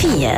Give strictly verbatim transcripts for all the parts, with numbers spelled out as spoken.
vier.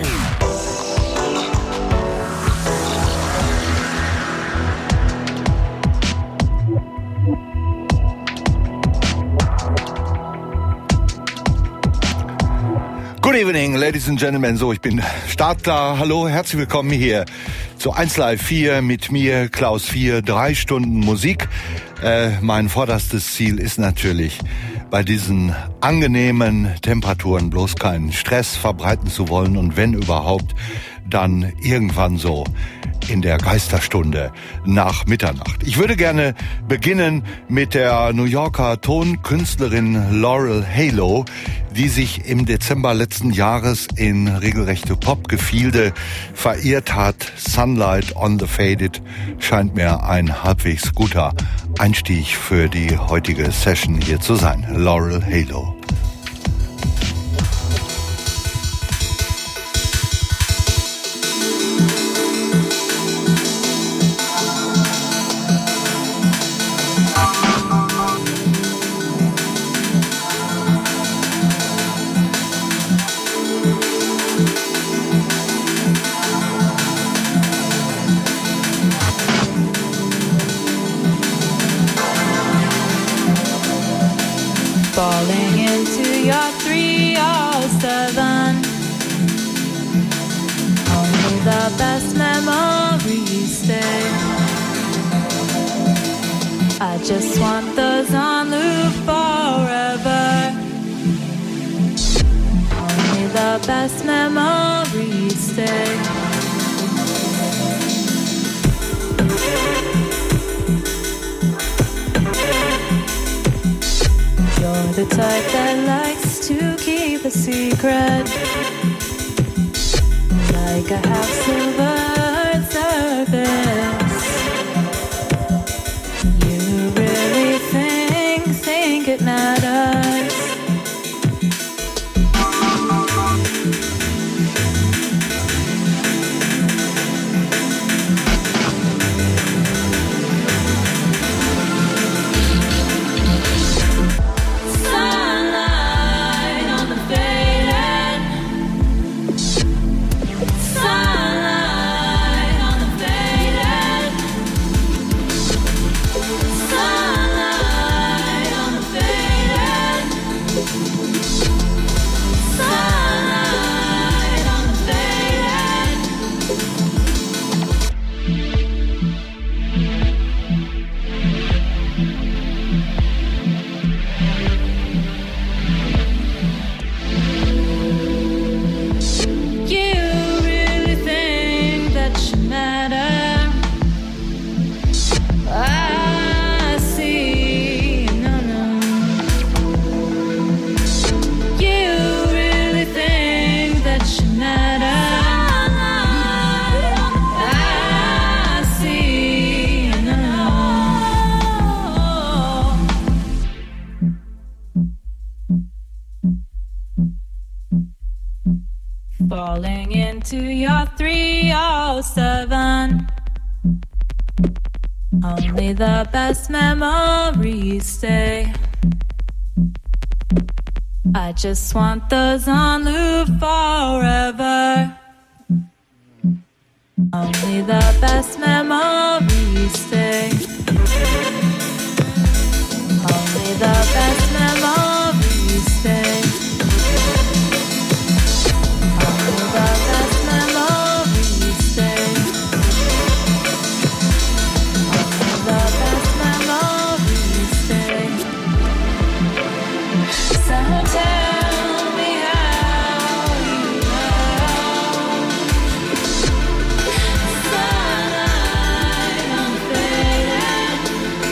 Good evening, ladies and gentlemen. So, ich bin startklar. Hallo, herzlich willkommen hier zu eins Live vier mit mir, Klaus vier. Drei Stunden Musik. Äh, mein vorderstes Ziel ist natürlich, bei diesen angenehmen Temperaturen bloß keinen Stress verbreiten zu wollen und wenn überhaupt, dann irgendwann so in der Geisterstunde nach Mitternacht. Ich würde gerne beginnen mit der New Yorker Tonkünstlerin Laurel Halo, die sich im Dezember letzten Jahres in regelrechte Popgefilde verirrt hat. Sunlight on the Faded scheint mir ein halbwegs guter Einstieg für die heutige Session hier zu sein. Laurel Halo. Falling into your three oh seven. Only the best memories stay. I just want those on loop forever. Only the best memories stay. You're the type that likes to keep a secret, like a half silver surface. You really think, think it matters. Falling into your three oh seven. Only the best memories stay. I just want those on loop forever. Only the best memories stay. Only the best memories stay. Sunlight on the faded.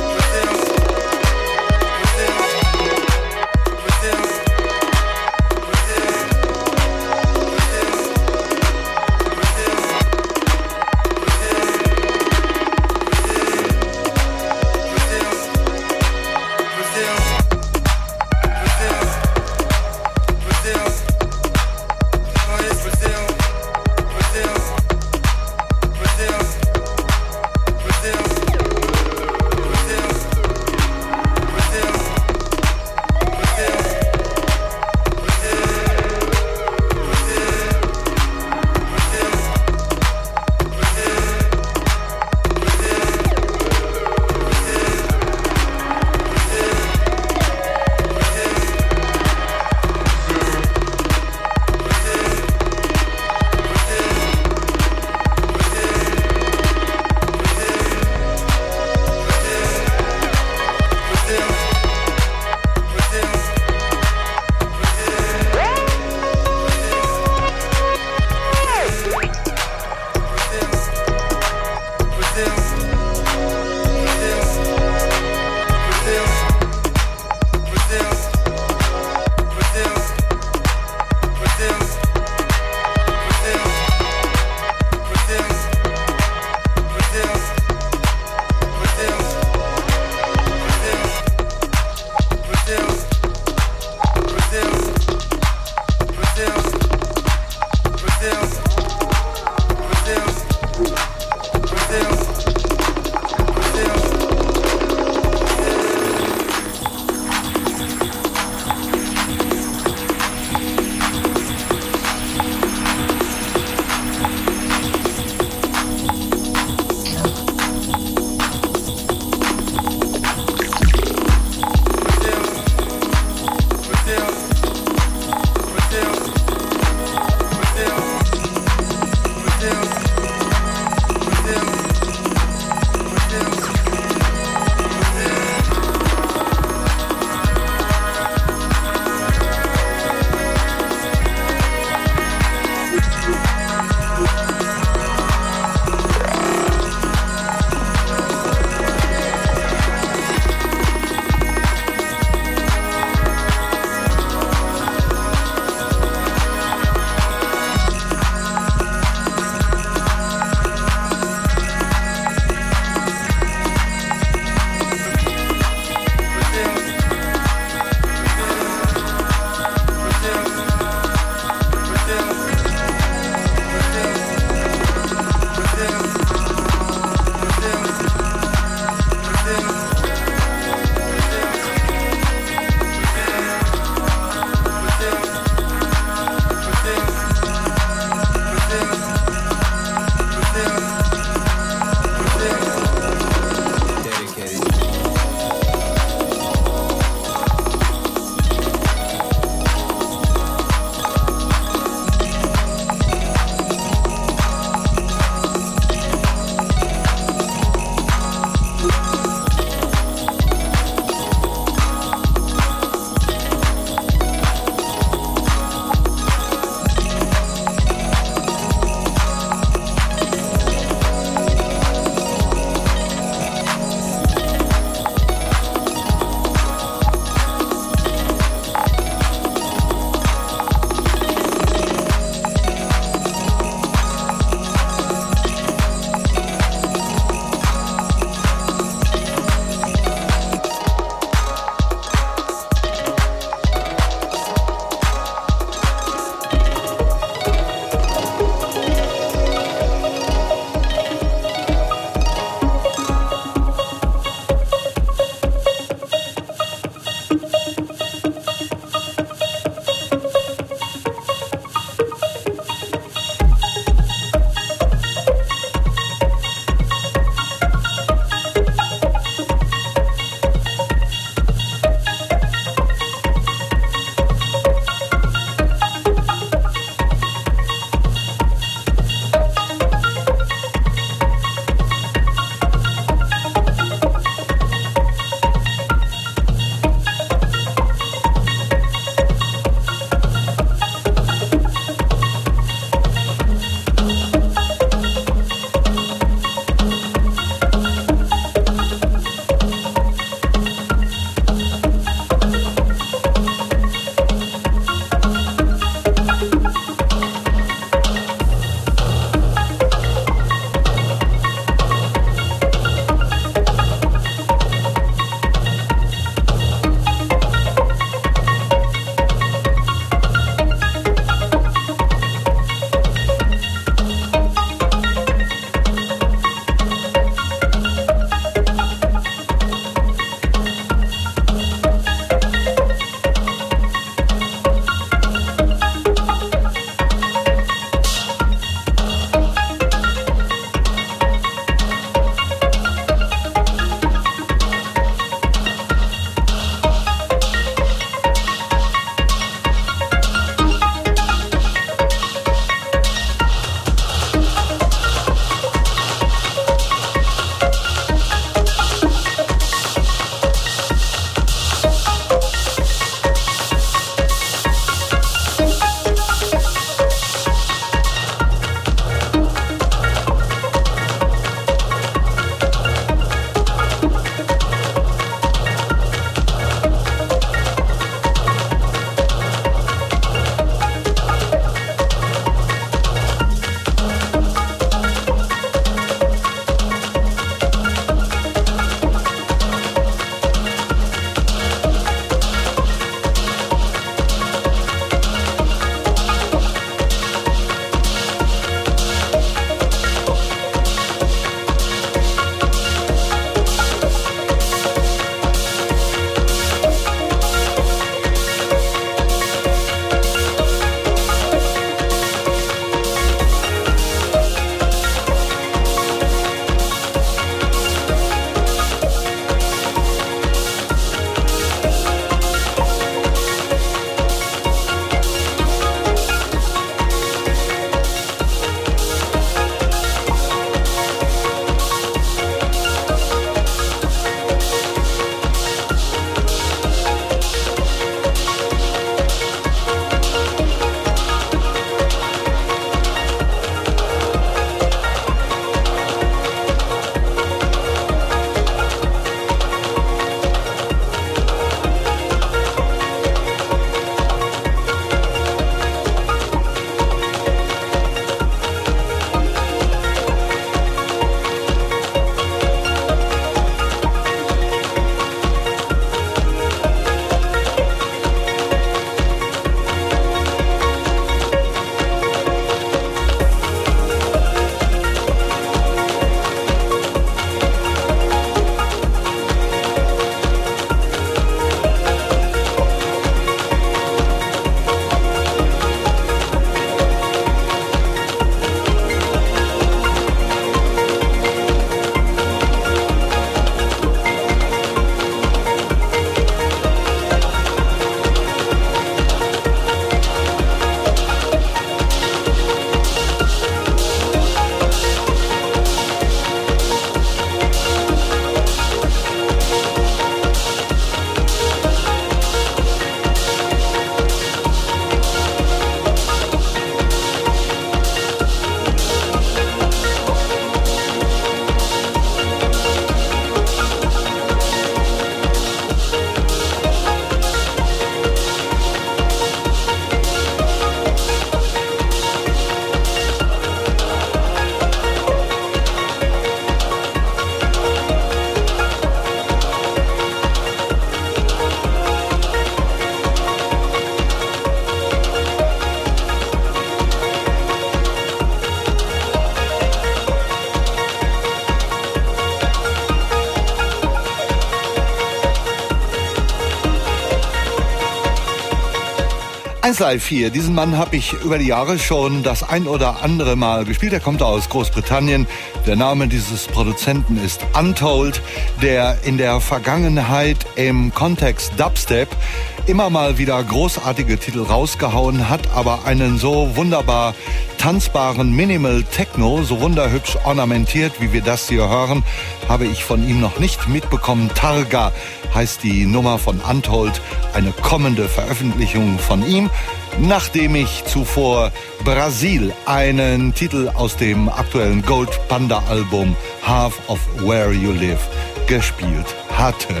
eins Live vier, diesen Mann habe ich über die Jahre schon das ein oder andere Mal gespielt. Er kommt aus Großbritannien. Der Name dieses Produzenten ist Untold, der in der Vergangenheit im Kontext Dubstep immer mal wieder großartige Titel rausgehauen hat, aber einen so wunderbar tanzbaren Minimal Techno, so wunderhübsch ornamentiert, wie wir das hier hören, habe ich von ihm noch nicht mitbekommen. Targa heißt die Nummer von Untold, eine kommende Veröffentlichung von ihm, nachdem ich zuvor Brasil einen Titel aus dem aktuellen Gold Panda Album Half of Where You Live gespielt hatte.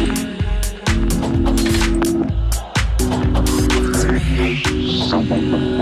Something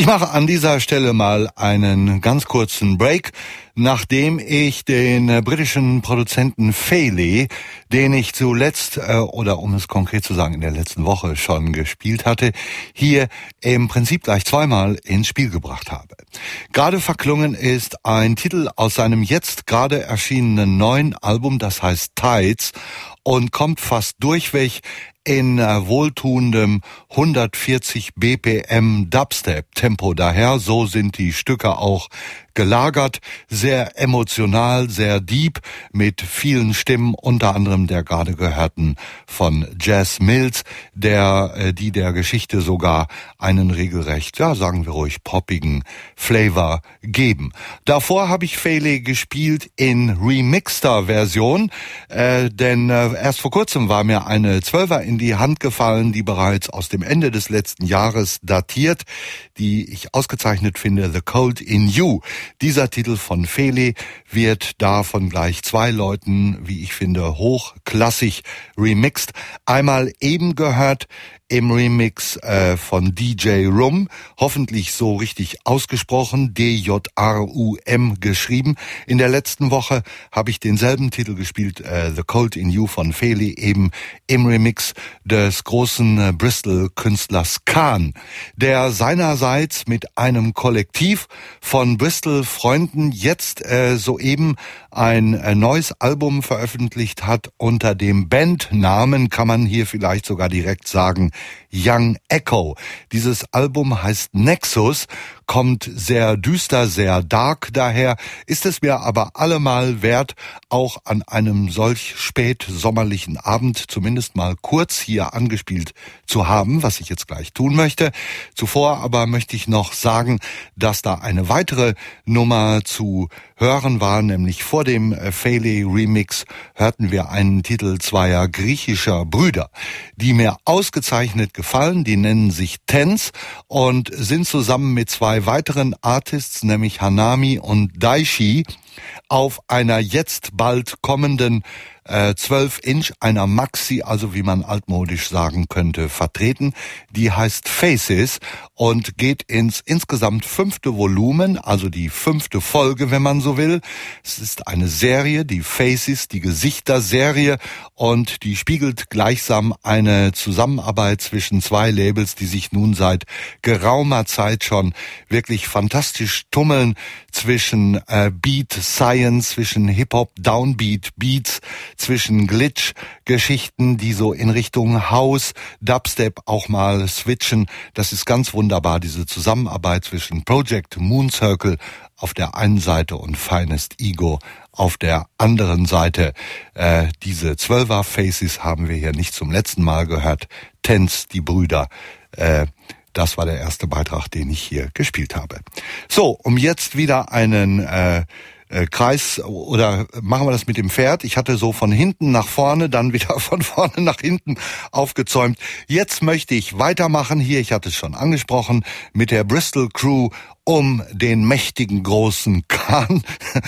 Ich mache an dieser Stelle mal einen ganz kurzen Break, nachdem ich den äh, britischen Produzenten Fairley, den ich zuletzt, äh, oder um es konkret zu sagen, in der letzten Woche schon gespielt hatte, hier im Prinzip gleich zweimal ins Spiel gebracht habe. Gerade verklungen ist ein Titel aus seinem jetzt gerade erschienenen neuen Album, das heißt Tides, und kommt fast durchweg in äh, wohltuendem hundertvierzig B P M Dubstep-Tempo daher. So sind die Stücke auch gelagert, sehr emotional, sehr deep, mit vielen Stimmen, unter anderem der gerade gehörten von Jazz Mills, der äh, die der Geschichte sogar einen regelrecht, ja sagen wir ruhig, poppigen Flavor geben. Davor habe ich Fairley gespielt in remixter Version, äh, denn äh, erst vor kurzem war mir eine Zwölfer in die Hand gefallen, die bereits aus dem Ende des letzten Jahres datiert, die ich ausgezeichnet finde, The Cold in You. Dieser Titel von Fairley wird da von gleich zwei Leuten, wie ich finde, hochklassig remixed. Einmal eben gehört im Remix äh, von D J Rum, hoffentlich so richtig ausgesprochen, D J R U M geschrieben. In der letzten Woche habe ich denselben Titel gespielt, äh, The Cold in You von Fairley, eben im Remix des großen äh, Bristol-Künstlers Khan, der seinerseits mit einem Kollektiv von Bristol-Freunden jetzt äh, soeben ein äh, neues Album veröffentlicht hat unter dem Bandnamen, kann man hier vielleicht sogar direkt sagen, Young Echo. Dieses Album heißt Nexus, kommt sehr düster, sehr dark daher, ist es mir aber allemal wert, auch an einem solch spät sommerlichen Abend zumindest mal kurz hier angespielt zu haben, was ich jetzt gleich tun möchte. Zuvor aber möchte ich noch sagen, dass da eine weitere Nummer zu hören war, nämlich vor dem Fairley Remix hörten wir einen Titel zweier griechischer Brüder, die mir ausgezeichnet gefallen, die nennen sich Tens und sind zusammen mit zwei weiteren Artists, nämlich Hanami und Daishi, auf einer jetzt bald kommenden zwölf Inch, einer Maxi, also wie man altmodisch sagen könnte, vertreten. Die heißt Faces und geht ins insgesamt fünfte Volumen, also die fünfte Folge, wenn man so will. Es ist eine Serie, die Faces, die Gesichter-Serie, und die spiegelt gleichsam eine Zusammenarbeit zwischen zwei Labels, die sich nun seit geraumer Zeit schon wirklich fantastisch tummeln zwischen äh, Beat Science, zwischen Hip-Hop, Downbeat Beats, zwischen Glitch-Geschichten, die so in Richtung House, Dubstep auch mal switchen. Das ist ganz wunderbar, diese Zusammenarbeit zwischen Project Moon Circle auf der einen Seite und Finest Ego auf der anderen Seite. Äh, diese Zwölfer Faces haben wir hier nicht zum letzten Mal gehört. Tens, die Brüder. Äh, das war der erste Beitrag, den ich hier gespielt habe. So, um jetzt wieder einen äh, Äh, Kreis, oder machen wir das mit dem Pferd? Ich hatte so von hinten nach vorne, dann wieder von vorne nach hinten aufgezäumt. Jetzt möchte ich weitermachen hier, ich hatte es schon angesprochen, mit der Bristol Crew um den mächtigen großen Khan.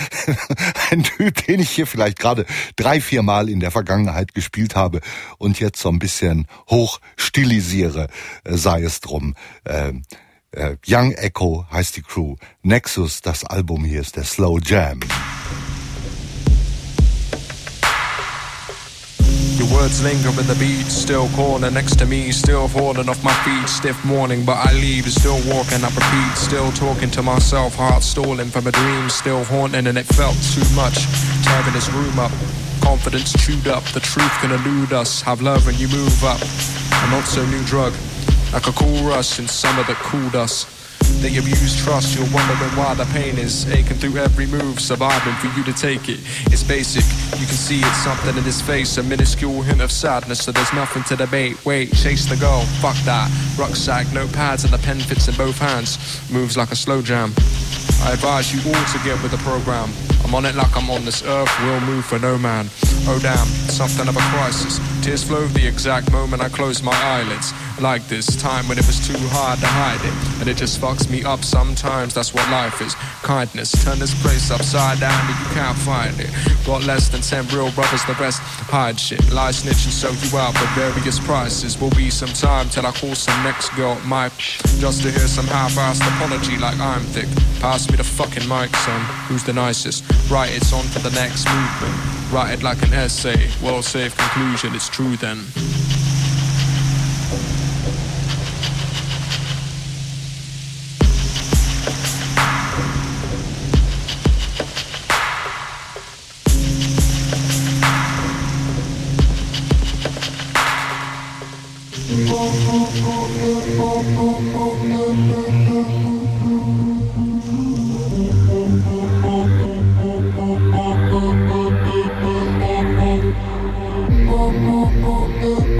Ein Typ, den ich hier vielleicht gerade drei, vier Mal in der Vergangenheit gespielt habe und jetzt so ein bisschen hoch stilisiere, äh, sei es drum. Äh, Uh, Young Echo heißt die Crew. Nexus, das Album hier ist der Slow Jam. Your words linger in the beat, still corner next to me, still falling off my feet, stiff morning, but I leave, still walking, I repeat, still talking to myself, heart stalling from a dream, still haunting, and it felt too much, tearing this room up, confidence chewed up, the truth can elude us, have love when you move up, a not so new drug, like a cool rush in summer that cooled us. They abuse trust, you're wondering why the pain is aching through every move, surviving for you to take it. It's basic, you can see it's something in his face, a minuscule hint of sadness, so there's nothing to debate. Wait, chase the goal, fuck that. Rucksack, no pads, and the pen fits in both hands. Moves like a slow jam. I advise you all to get with the program. I'm on it like I'm on this earth, will move for no man. Oh damn, something of a crisis. Tears flow the exact moment I close my eyelids. like this time when it was too hard to hide it, and it just fucks me up sometimes. That's what life is. Kindness, turn this place upside down and you can't find it. Got less than ten real brothers, the rest hide shit. Lie, snitch and sell you out for various prices. Will be some time till I call some next girl Mike, just to hear some half-assed apology like I'm thick. Pass me the fucking mic, son. Who's the nicest? Right, it's on to the next movement. Write it like an essay. Well, safe conclusion, it's true then. Oh,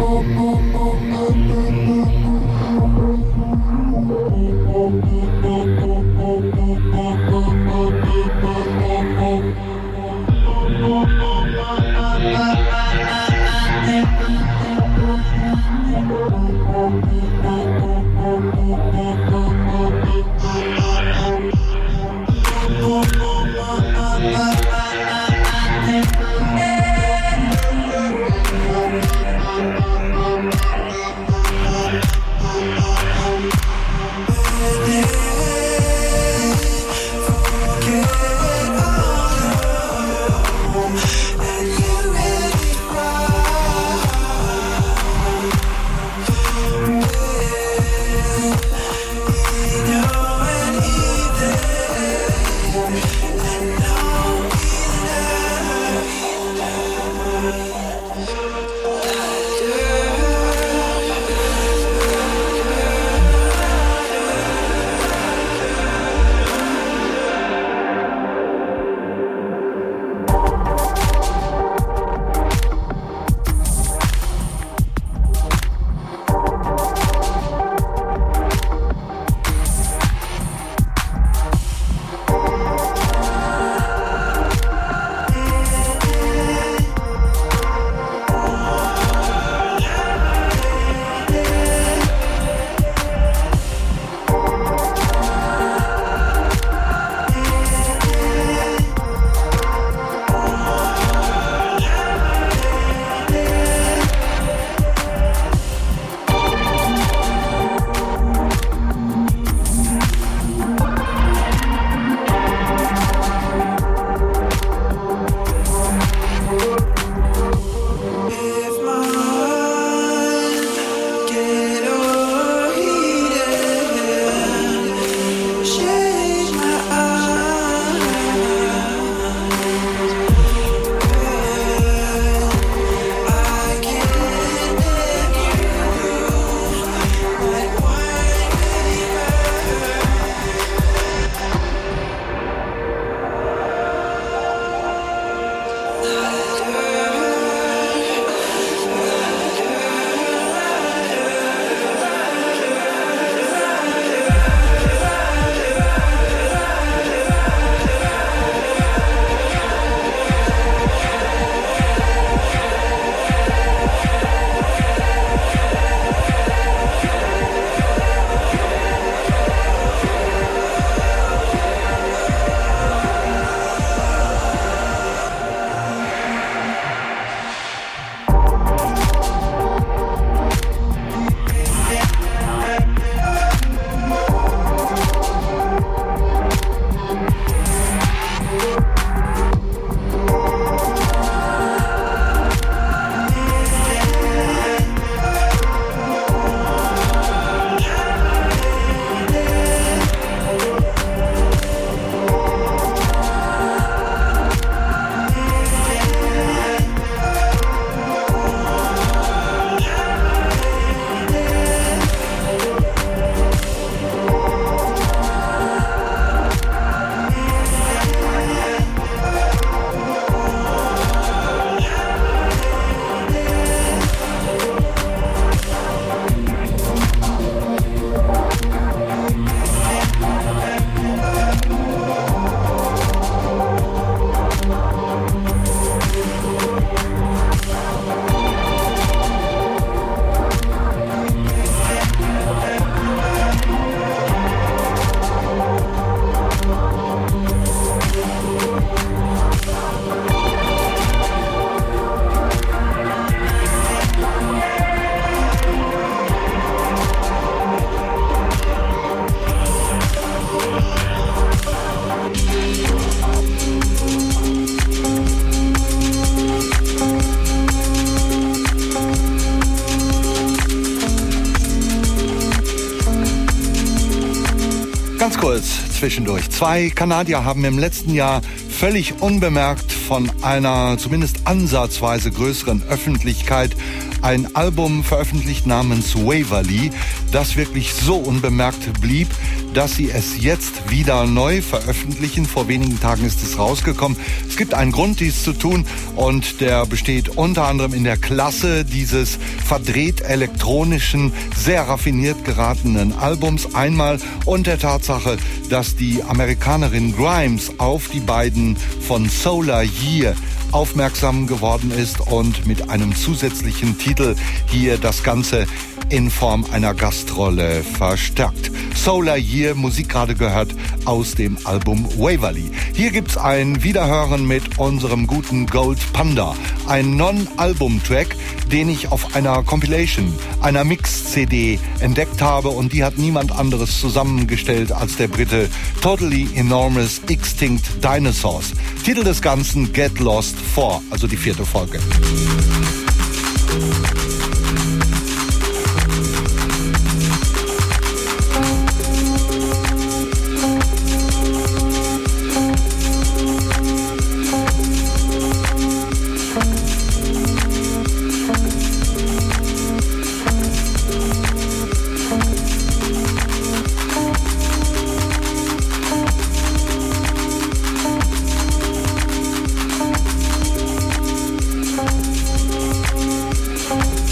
Ganz kurz zwischendurch. Zwei Kanadier haben im letzten Jahr völlig unbemerkt von einer zumindest ansatzweise größeren Öffentlichkeit ein Album veröffentlicht namens Waverly, das wirklich so unbemerkt blieb, dass sie es jetzt wieder neu veröffentlichen. Vor wenigen Tagen ist es rausgekommen. Es gibt einen Grund, dies zu tun, und der besteht unter anderem in der Klasse dieses verdreht elektronischen, sehr raffiniert geratenen Albums einmal und der Tatsache, dass die Amerikanerin Grimes auf die beiden von Solar Year aufmerksam geworden ist und mit einem zusätzlichen Titel hier das Ganze in Form einer Gastrolle verstärkt. Solar Year, Musik gerade gehört aus dem Album Waverly. Hier gibt's ein Wiederhören mit unserem guten Gold Panda, ein Non-Album-Track, den ich auf einer Compilation, einer Mix-C D entdeckt habe, und die hat niemand anderes zusammengestellt als der Brite Totally Enormous Extinct Dinosaurs. Titel des Ganzen Get Lost four, also die vierte Folge. We'll be right back.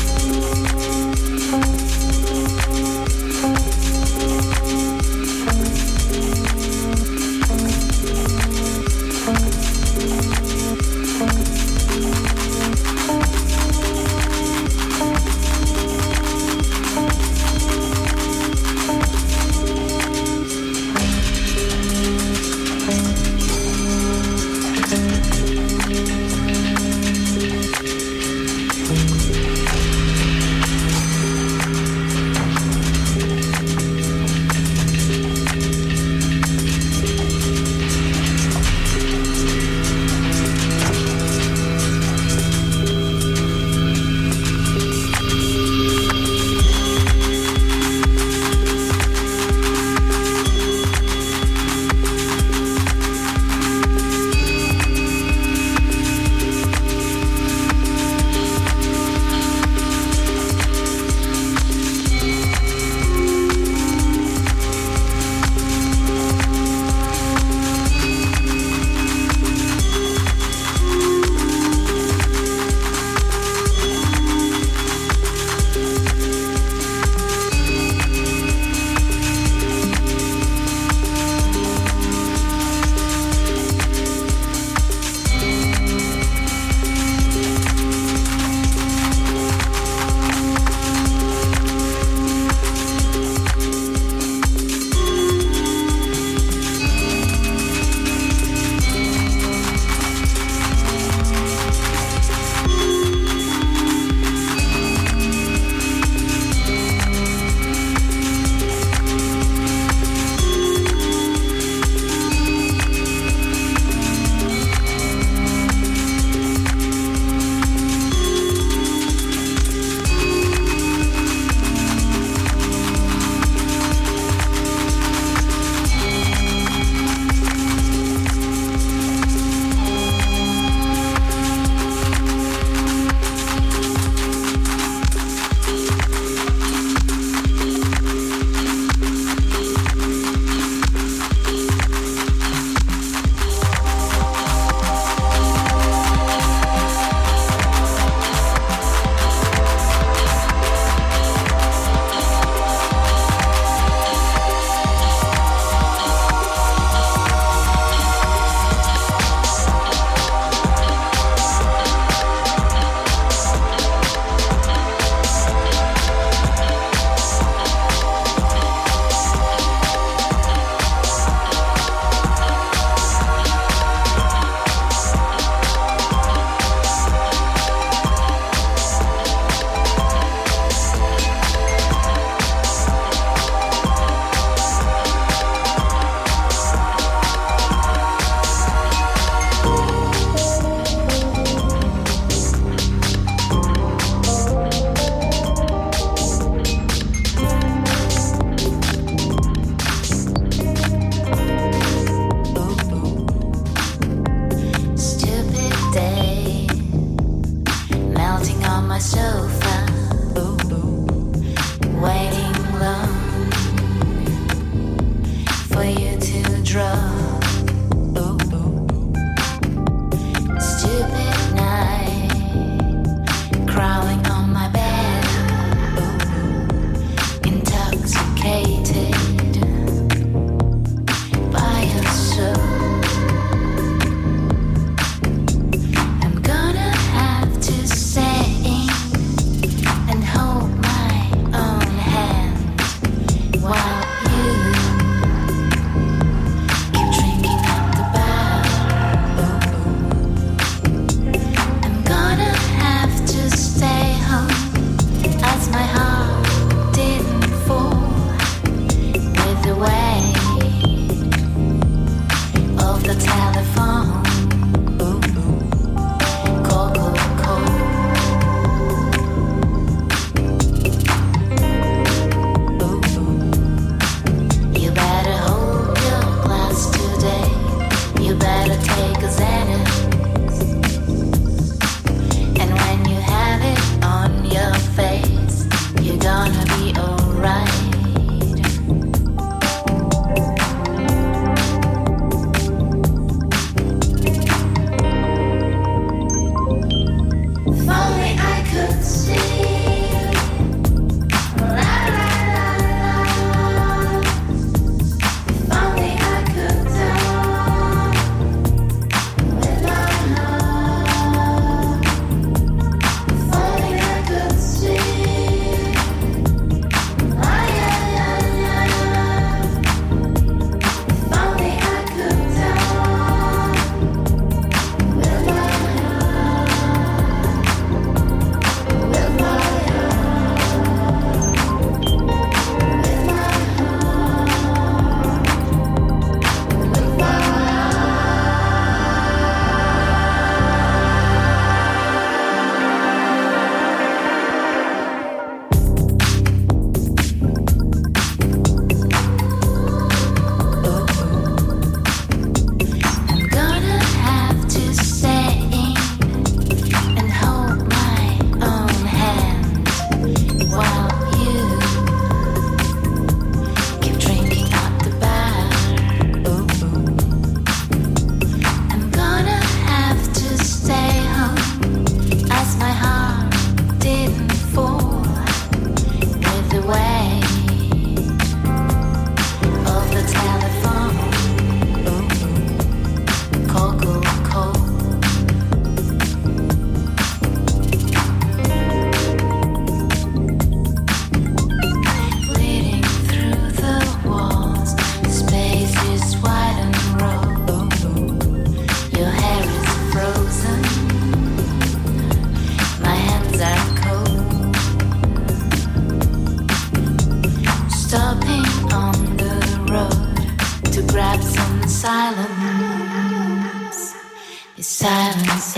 silence. Your silence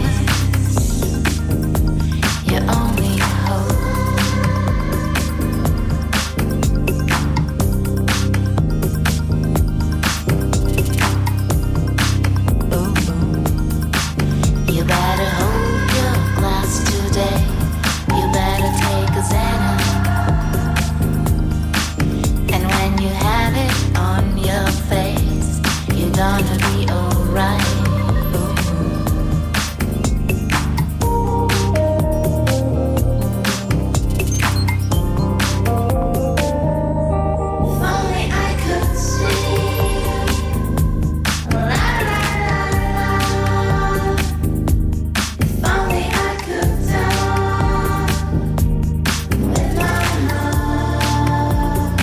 is your only hope. Ooh. You better hold your glass today. You better take a Xanax. And when you have it on your face, you're gonna be alright.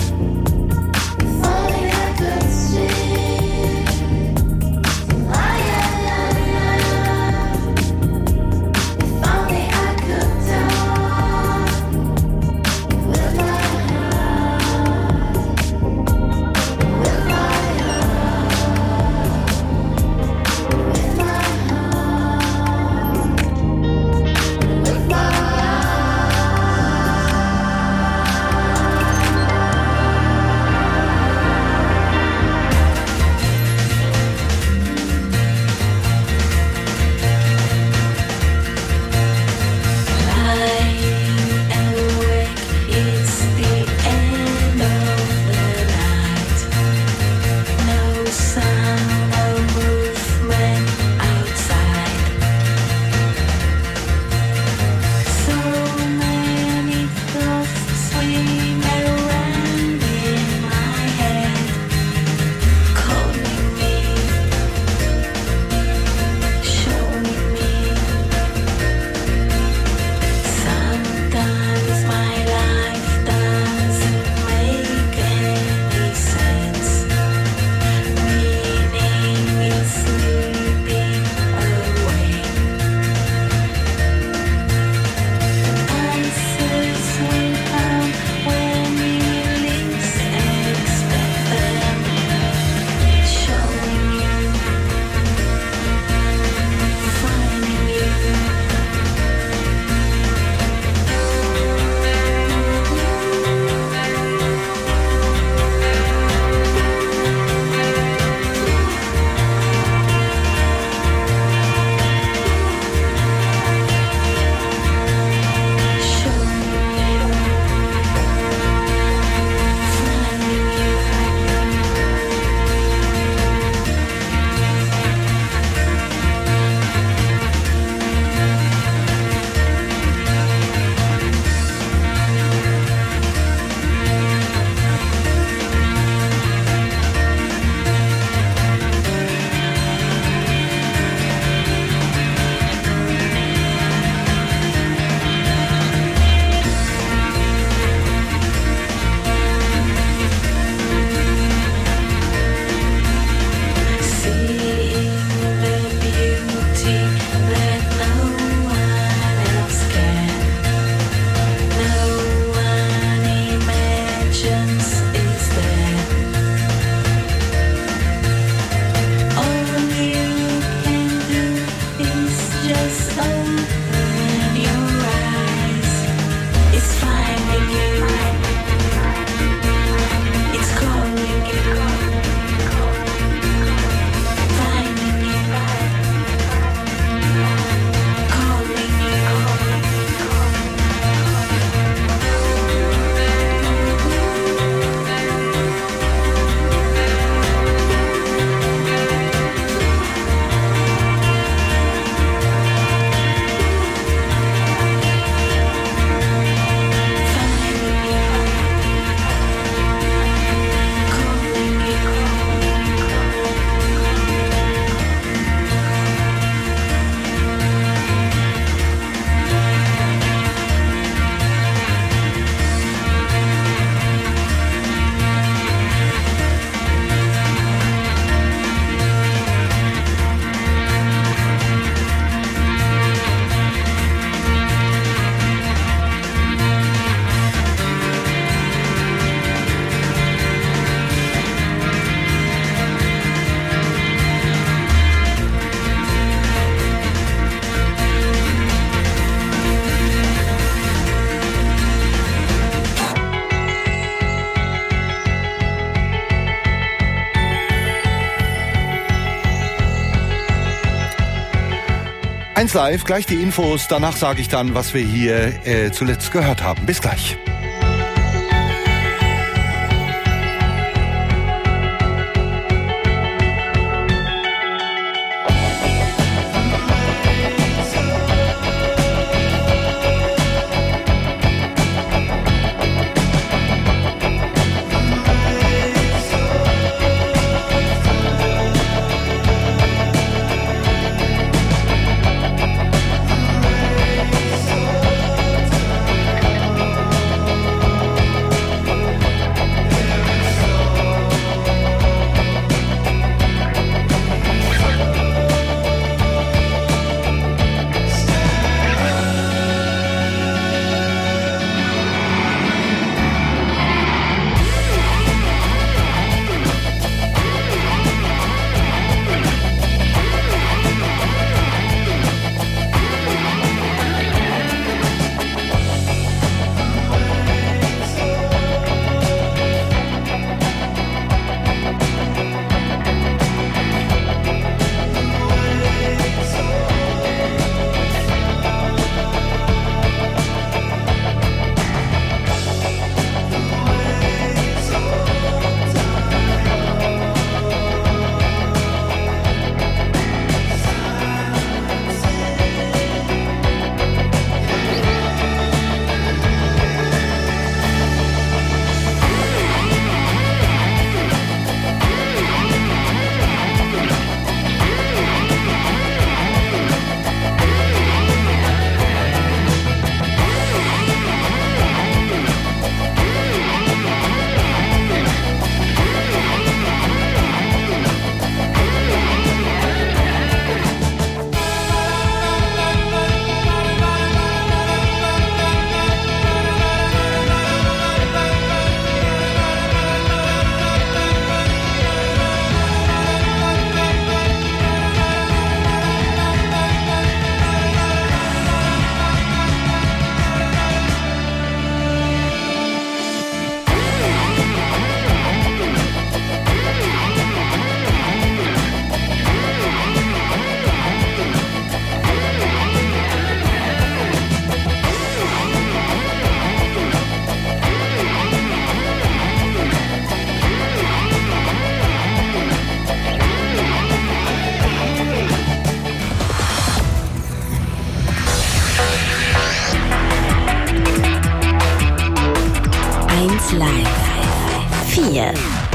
I eins Live, gleich die Infos. Danach sage ich dann, was wir hier äh, zuletzt gehört haben. Bis gleich. vier.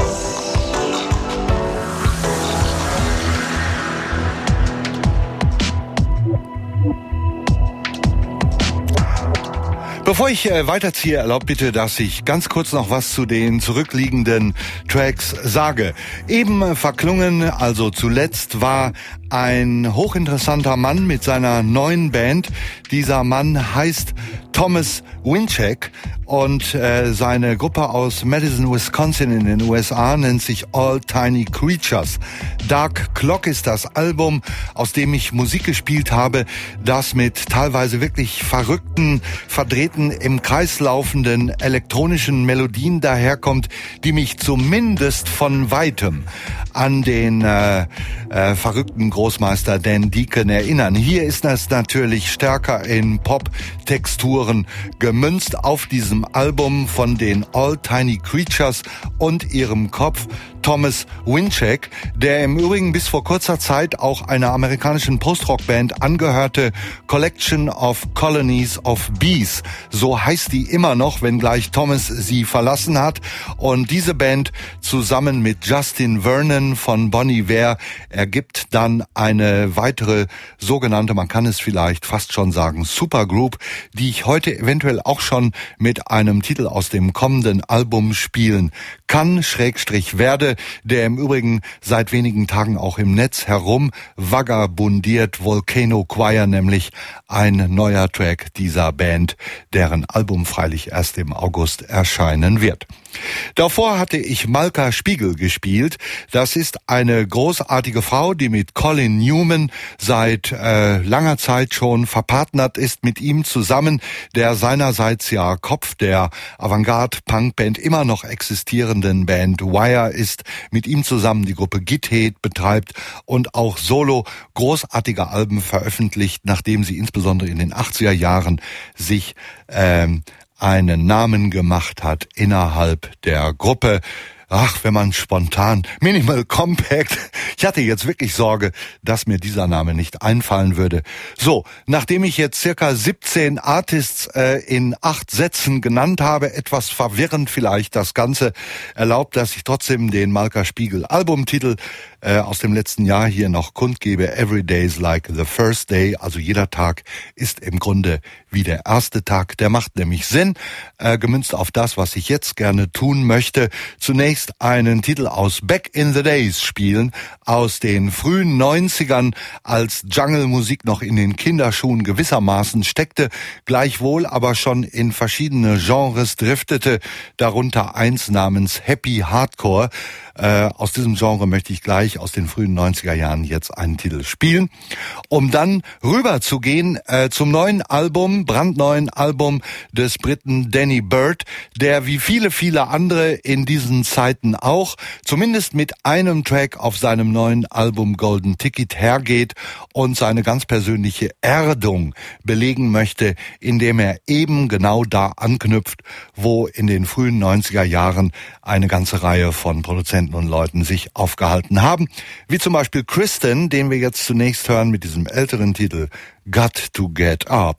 Bevor ich äh, weiterziehe, erlaubt bitte, dass ich ganz kurz noch was zu den zurückliegenden Tracks sage. Eben äh, verklungen, also zuletzt, war ein hochinteressanter Mann mit seiner neuen Band. Dieser Mann heißt Thomas Winchek und äh, seine Gruppe aus Madison, Wisconsin in den U S A nennt sich All Tiny Creatures. Dark Clock ist das Album, aus dem ich Musik gespielt habe, das mit teilweise wirklich verrückten, verdrehten, im Kreis laufenden elektronischen Melodien daherkommt, die mich zumindest von weitem an den äh, äh, verrückten Großmeister Dan Deacon erinnern. Hier ist das natürlich stärker in Pop-Texturen gemünzt auf diesem Album von den All Tiny Creatures und ihrem Kopf Thomas Winchek, der im Übrigen bis vor kurzer Zeit auch einer amerikanischen Post-Rock-Band angehörte, Collection of Colonies of Bees. So heißt die immer noch, wenngleich Thomas sie verlassen hat. Und diese Band zusammen mit Justin Vernon von Bon Iver ergibt dann eine weitere sogenannte, man kann es vielleicht fast schon sagen, Supergroup, die ich heute eventuell auch schon mit einem Titel aus dem kommenden Album spielen kann, Schrägstrich werde, der im Übrigen seit wenigen Tagen auch im Netz herum vagabundiert. Volcano Choir, nämlich ein neuer Track dieser Band, deren Album freilich erst im August erscheinen wird. Davor hatte ich Malka Spiegel gespielt. Das ist eine großartige Frau, die mit Colin Newman seit äh, langer Zeit schon verpartnert ist, mit ihm zusammen, der seinerseits ja Kopf der Avantgarde-Punkband immer noch existierenden London Band Wire ist, mit ihm zusammen die Gruppe Githead betreibt und auch solo großartige Alben veröffentlicht, nachdem sie insbesondere in den achtziger Jahren sich ähm, einen Namen gemacht hat innerhalb der Gruppe. Ach, wenn man spontan, Minimal Compact. Ich hatte jetzt wirklich Sorge, dass mir dieser Name nicht einfallen würde. So, nachdem ich jetzt circa siebzehn Artists äh, in acht Sätzen genannt habe, etwas verwirrend vielleicht das Ganze, erlaubt, dass ich trotzdem den Malka Spiegel Albumtitel äh, aus dem letzten Jahr hier noch kundgebe. Every Day's Like the First Day, also jeder Tag ist im Grunde wie der erste Tag. Der macht nämlich Sinn, äh, gemünzt auf das, was ich jetzt gerne tun möchte. Zunächst einen Titel aus Back in the Days spielen, aus den frühen neunzigern, als Jungle-Musik noch in den Kinderschuhen gewissermaßen steckte, gleichwohl aber schon in verschiedene Genres driftete, darunter eins namens Happy Hardcore. Äh, aus diesem Genre möchte ich gleich aus den frühen neunziger Jahren jetzt einen Titel spielen, um dann rüber zu gehen äh, zum neuen Album, brandneuen Album des Briten Danny Byrd, der wie viele, viele andere in diesen Zeiten auch, zumindest mit einem Track auf seinem neuen Album Golden Ticket hergeht und seine ganz persönliche Erdung belegen möchte, indem er eben genau da anknüpft, wo in den frühen neunziger Jahren eine ganze Reihe von Produzenten und Leuten sich aufgehalten haben, wie zum Beispiel Kristen, den wir jetzt zunächst hören mit diesem älteren Titel Got to Get Up.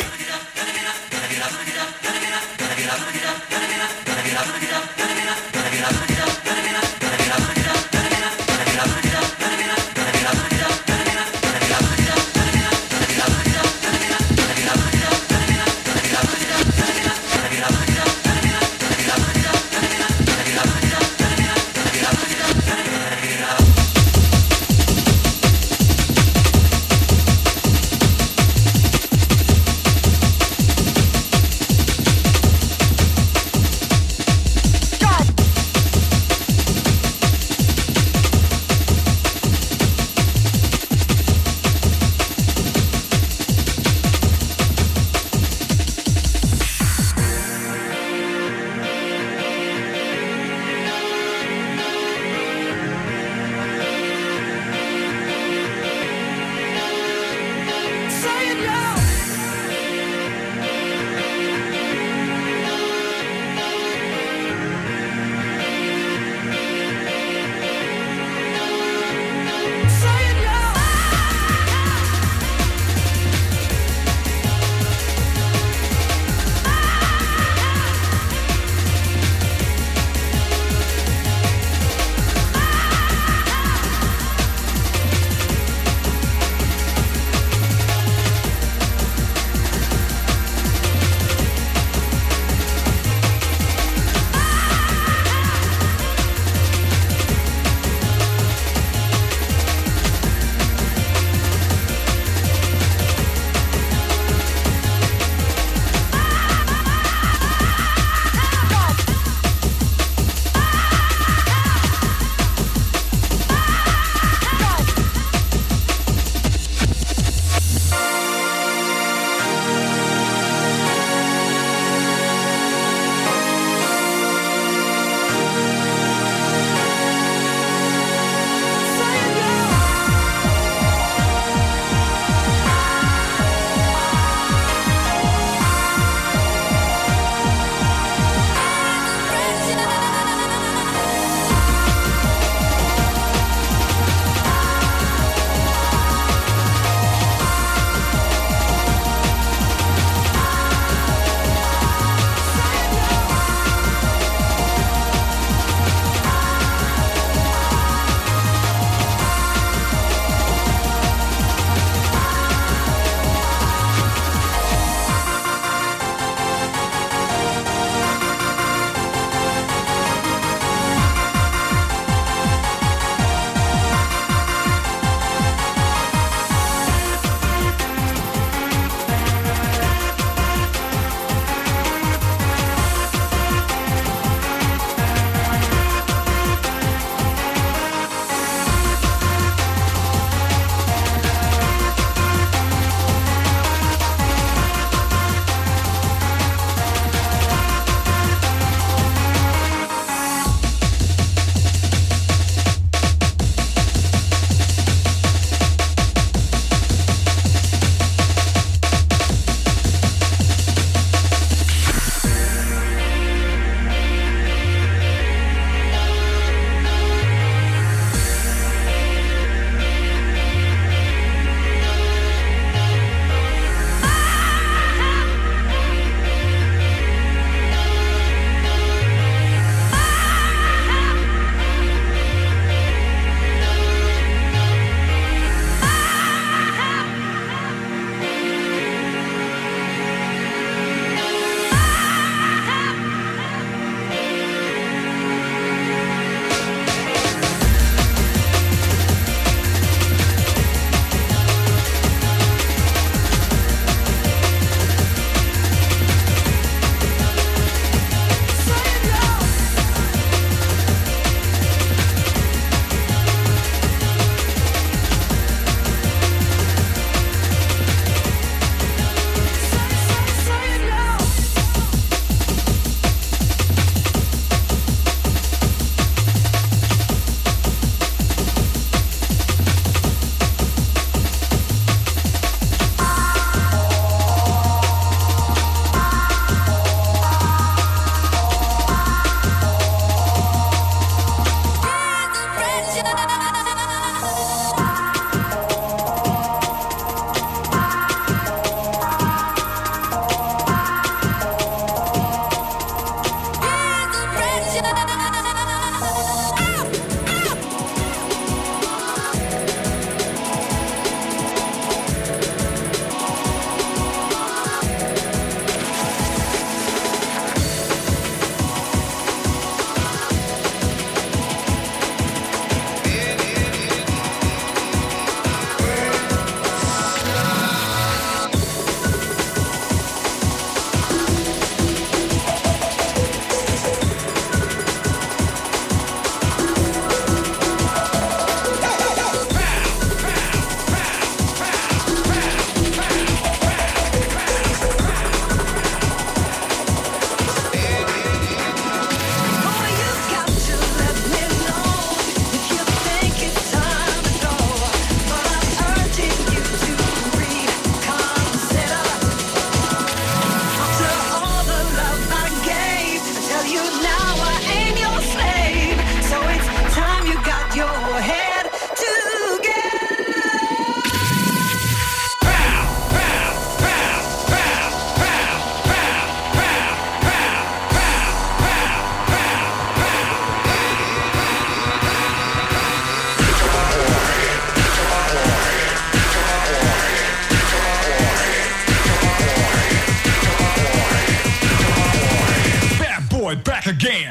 again.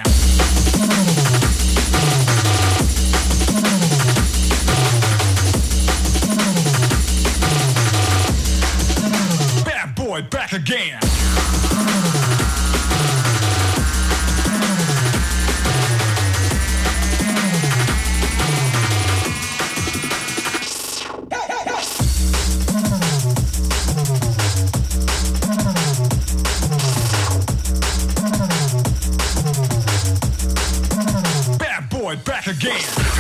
Bad boy back again. Back again.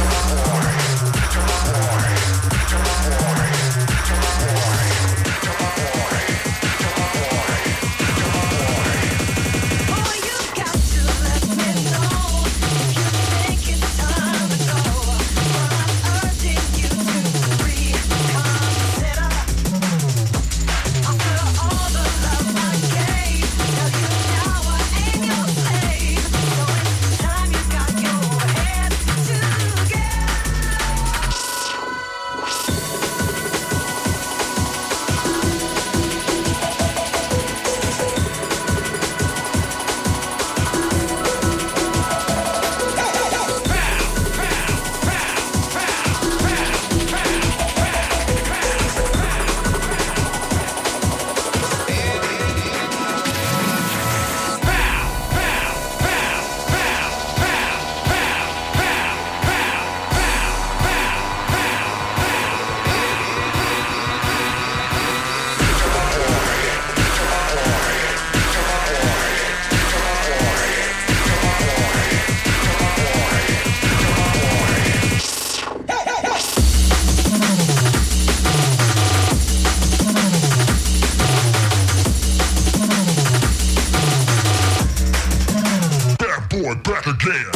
Back again.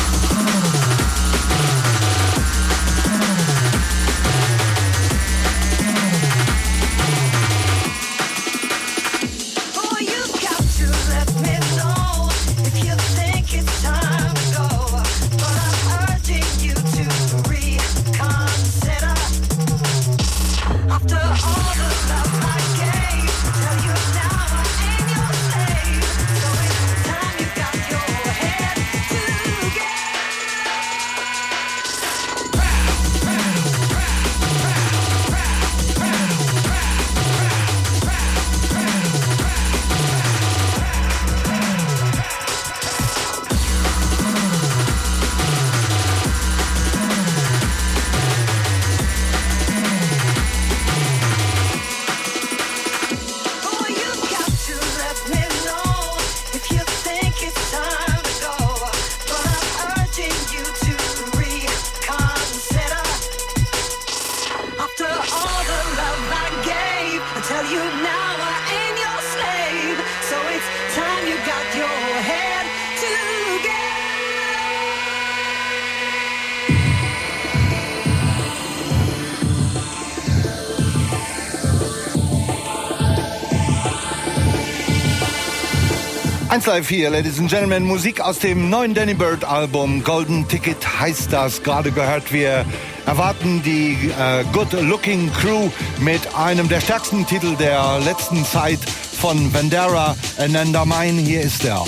eins Live vier, Ladies and Gentlemen, Musik aus dem neuen Danny Byrd Album. Golden Ticket heißt das. Gerade gehört, wir erwarten die äh, Good Looking Crew mit einem der stärksten Titel der letzten Zeit von Vandera, Ananda Mine. Hier ist er.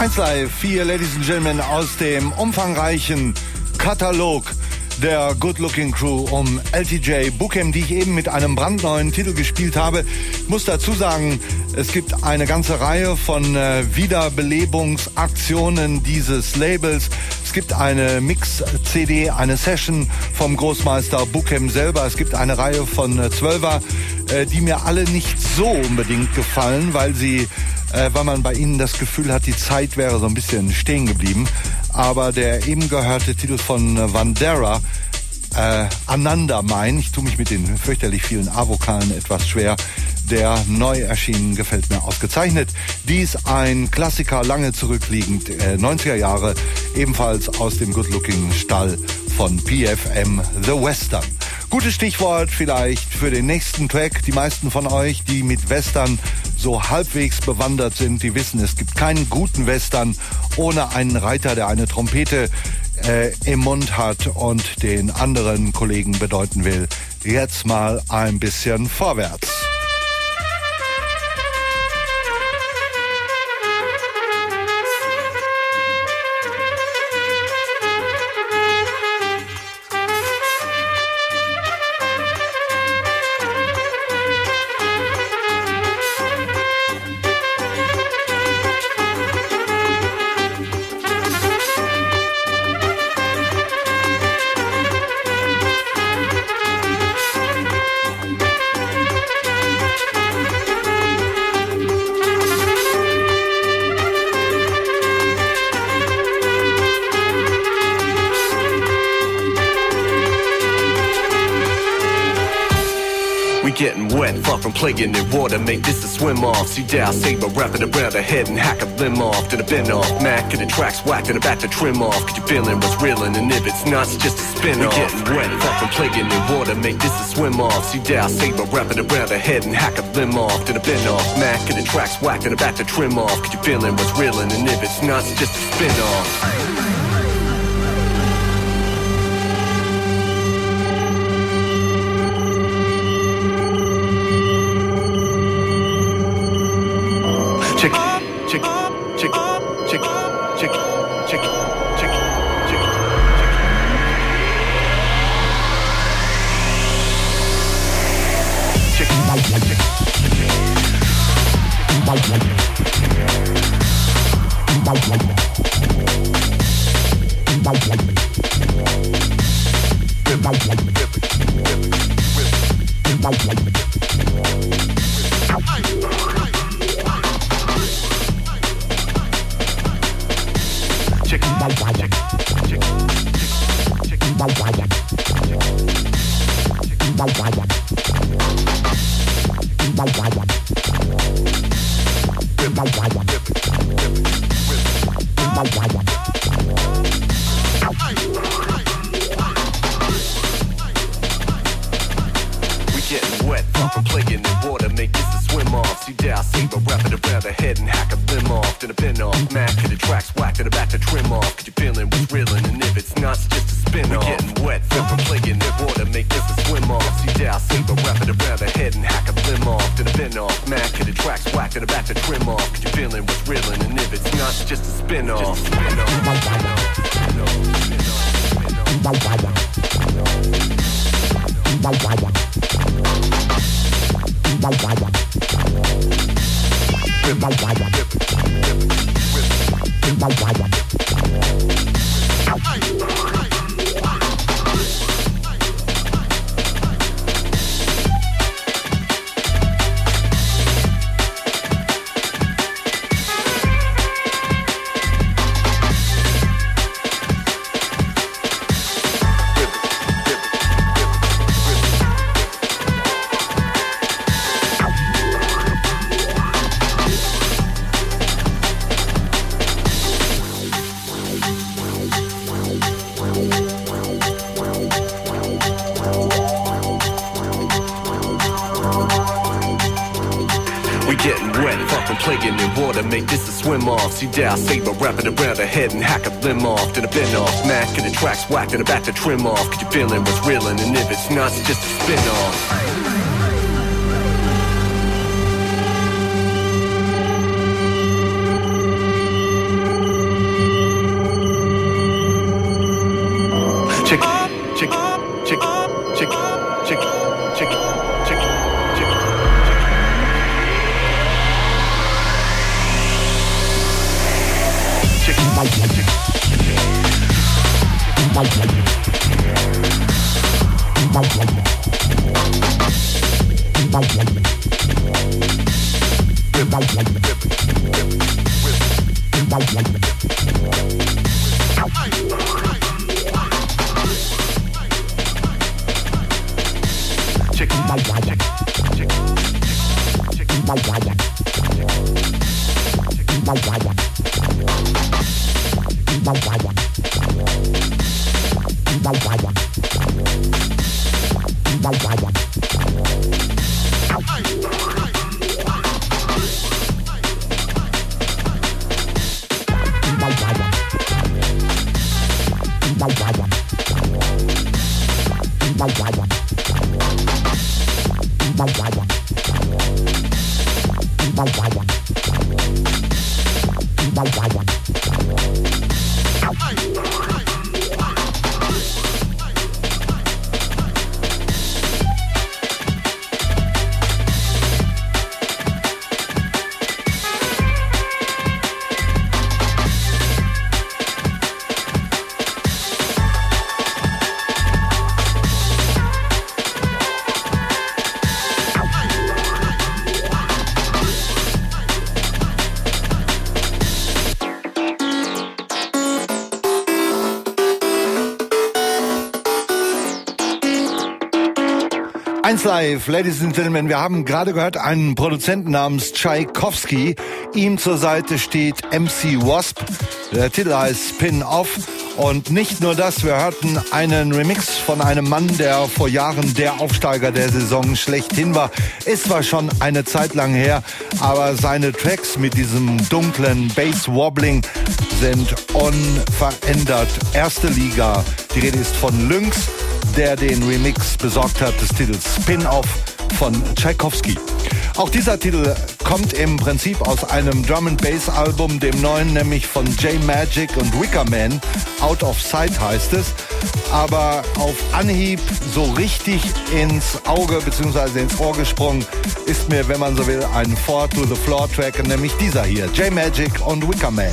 eins Live vier, Ladies and Gentlemen, aus dem umfangreichen Katalog der Good Looking Crew um L T J Bukem, die ich eben mit einem brandneuen Titel gespielt habe. Ich muss dazu sagen, es gibt eine ganze Reihe von äh, Wiederbelebungsaktionen dieses Labels. Es gibt eine Mix-C D, eine Session vom Großmeister Bukem selber. Es gibt eine Reihe von äh, Zwölfer, äh, die mir alle nicht so unbedingt gefallen, weil sie, äh, weil man bei ihnen das Gefühl hat, die Zeit wäre so ein bisschen stehen geblieben. Aber der eben gehörte Titel von äh, Vandera, äh, Ananda Mein, ich tue mich mit den fürchterlich vielen A-Vokalen etwas schwer, der neu erschienen, gefällt mir ausgezeichnet. Dies ein Klassiker, lange zurückliegend, äh, neunziger Jahre, ebenfalls aus dem Good-Looking-Stall von P F M The Western. Gutes Stichwort vielleicht für den nächsten Track. Die meisten von euch, die mit Western so halbwegs bewandert sind, die wissen, es gibt keinen guten Western ohne einen Reiter, der eine Trompete äh, im Mund hat und den anderen Kollegen bedeuten will, jetzt mal ein bisschen vorwärts. Getting wet, far from playing in water, make this a swim off. See Dow, saber, wrap it around her head and hack a limb off. To the bin off, Mac, and the tracks whack to the back to trim off. Cause you're feeling what's reeling, and if it's not, it's just a spin off. We getting wet, far from playing in water, make this a swim off. See Dow, saber, wrap it around her head and hack a limb off. To the bin off, Mac, and the tracks whack to the back to trim off. Cause you're feeling what's reeling, and if it's not, it's just a spin off. Chick, chick, chick, chick, chick, chick, chick, chick, chick. See Dow, saber, wrap it around her head and hack a limb off. To the bin off, Mac, and the tracks whack to the back to trim off. Cause you're feeling what's reeling, and if it's not, it's just a spin off. eins Live, Ladies and Gentlemen, wir haben gerade gehört einen Produzenten namens Tchaikovsky. Ihm zur Seite steht M C Wasp. Der Titel heißt Spin Off. Und nicht nur das, wir hörten einen Remix von einem Mann, der vor Jahren der Aufsteiger der Saison schlechthin war. Ist zwar schon eine Zeit lang her, aber seine Tracks mit diesem dunklen Bass-Wobbling sind unverändert. Erste Liga. Die Rede ist von Lynx, der den Remix besorgt hat des Titels Spin-Off von Tchaikovsky. Auch dieser Titel kommt im Prinzip aus einem Drum-and-Bass-Album, dem neuen, nämlich von J-Magic und Wickerman. Out of Sight heißt es. Aber auf Anhieb so richtig ins Auge bzw. ins Ohr gesprungen ist mir, wenn man so will, ein Four-to-the-Floor-Track, nämlich dieser hier, J-Magic und Wickerman.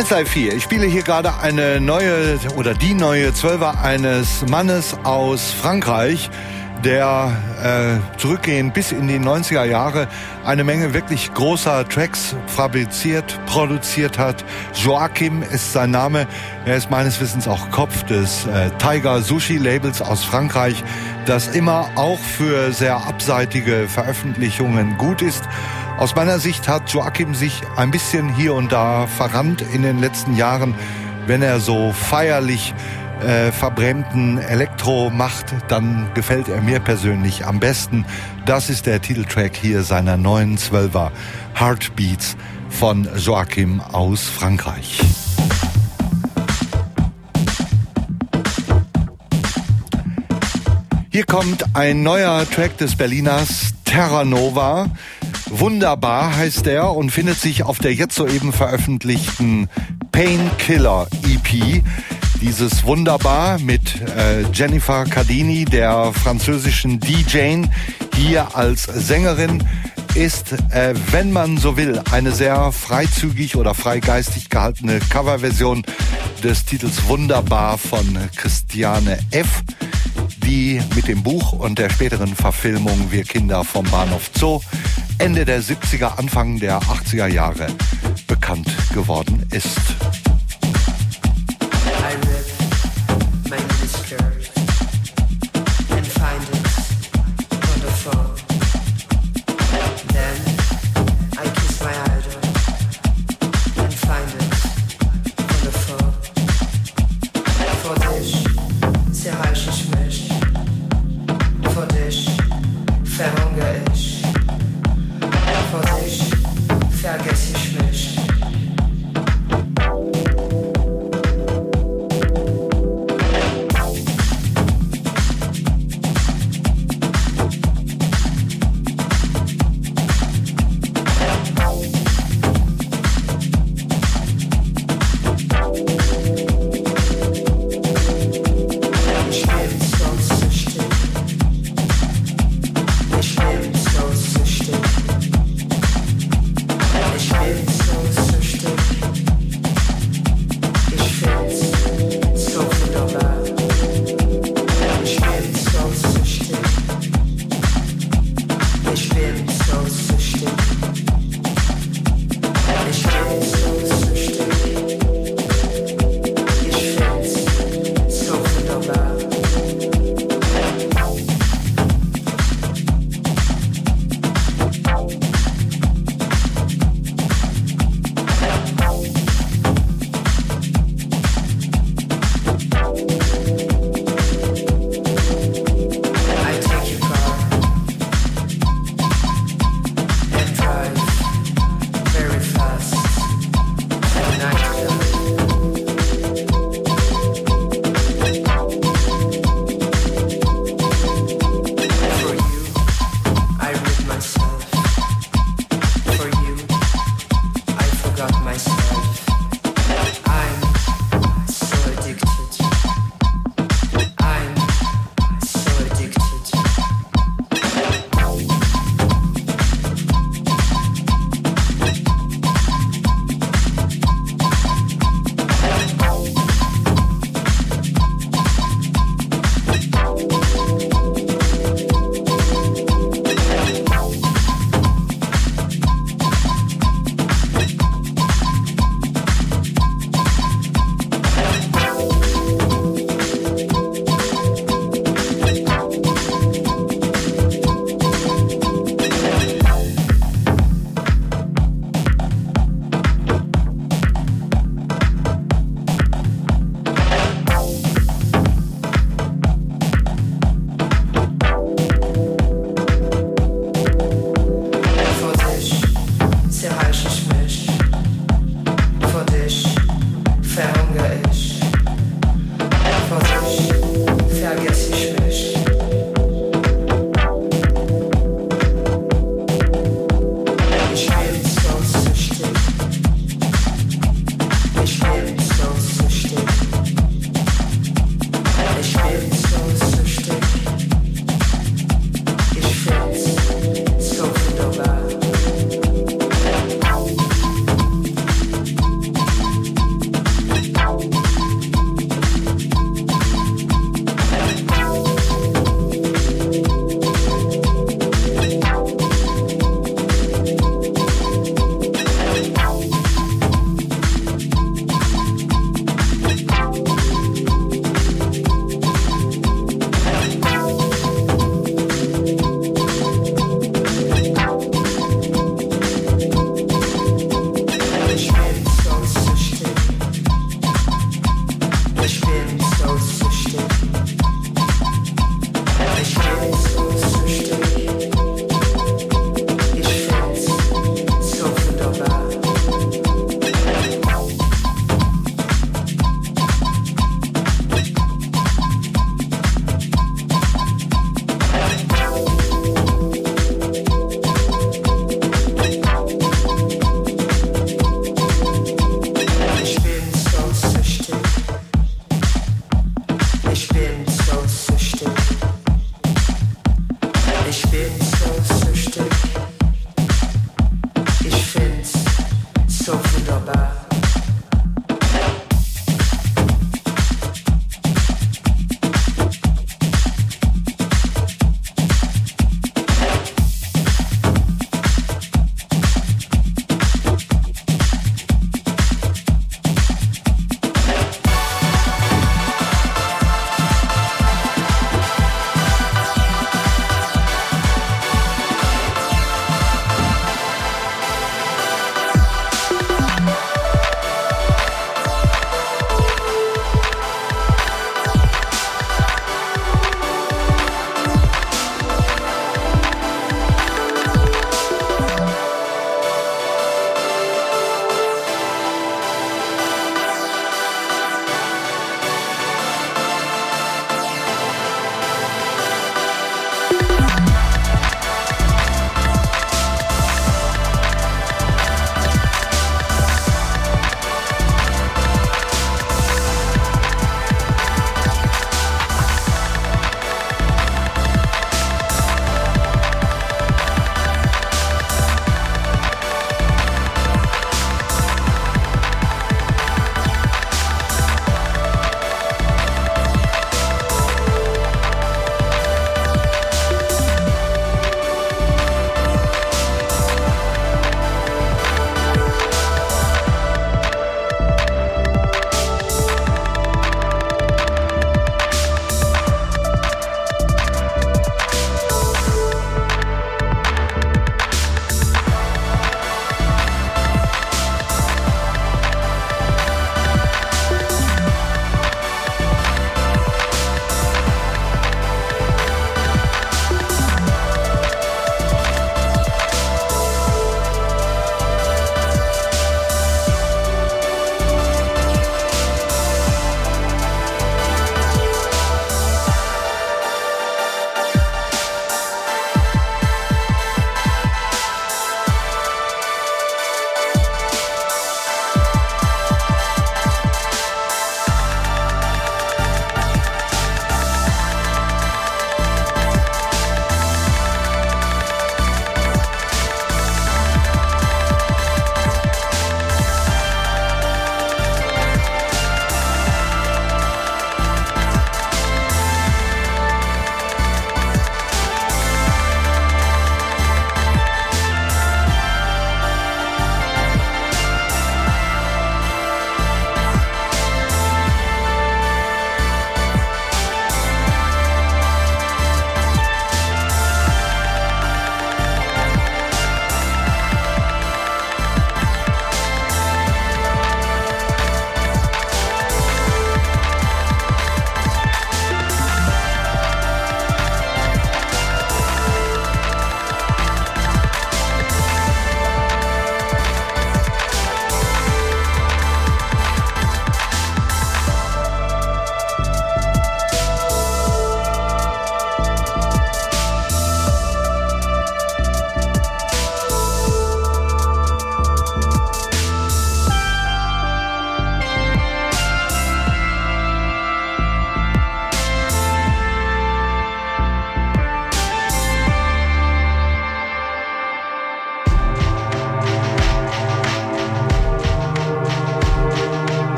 eins Live vier. Ich spiele hier gerade eine neue oder die neue Zwölfer eines Mannes aus Frankreich, der äh, zurückgehend bis in die neunziger Jahre eine Menge wirklich großer Tracks fabriziert, produziert hat. Joachim ist sein Name. Er ist meines Wissens auch Kopf des äh, Tiger Sushi Labels aus Frankreich, das immer auch für sehr abseitige Veröffentlichungen gut ist. Aus meiner Sicht hat Joachim sich ein bisschen hier und da verrannt in den letzten Jahren, wenn er so feierlich Äh, verbrämten Elektro macht, dann gefällt er mir persönlich am besten. Das ist der Titeltrack hier seiner neuen Zwölfer Heartbeats von Joachim aus Frankreich. Hier kommt ein neuer Track des Berliners Terra Nova. Wunderbar heißt er und findet sich auf der jetzt soeben veröffentlichten Painkiller E P. Dieses Wunderbar mit äh, Jennifer Cardini, der französischen D J, hier als Sängerin, ist, äh, wenn man so will, eine sehr freizügig oder freigeistig gehaltene Coverversion des Titels Wunderbar von Christiane F., die mit dem Buch und der späteren Verfilmung Wir Kinder vom Bahnhof Zoo Ende der siebziger, Anfang der achtziger Jahre bekannt geworden ist. I rip my miniskirt and find it on the floor. Then I kiss my idol and find it on the floor. Vor dich zerreiß ich mich, vor dich verhungere ich, vor dich vergesse ich mich.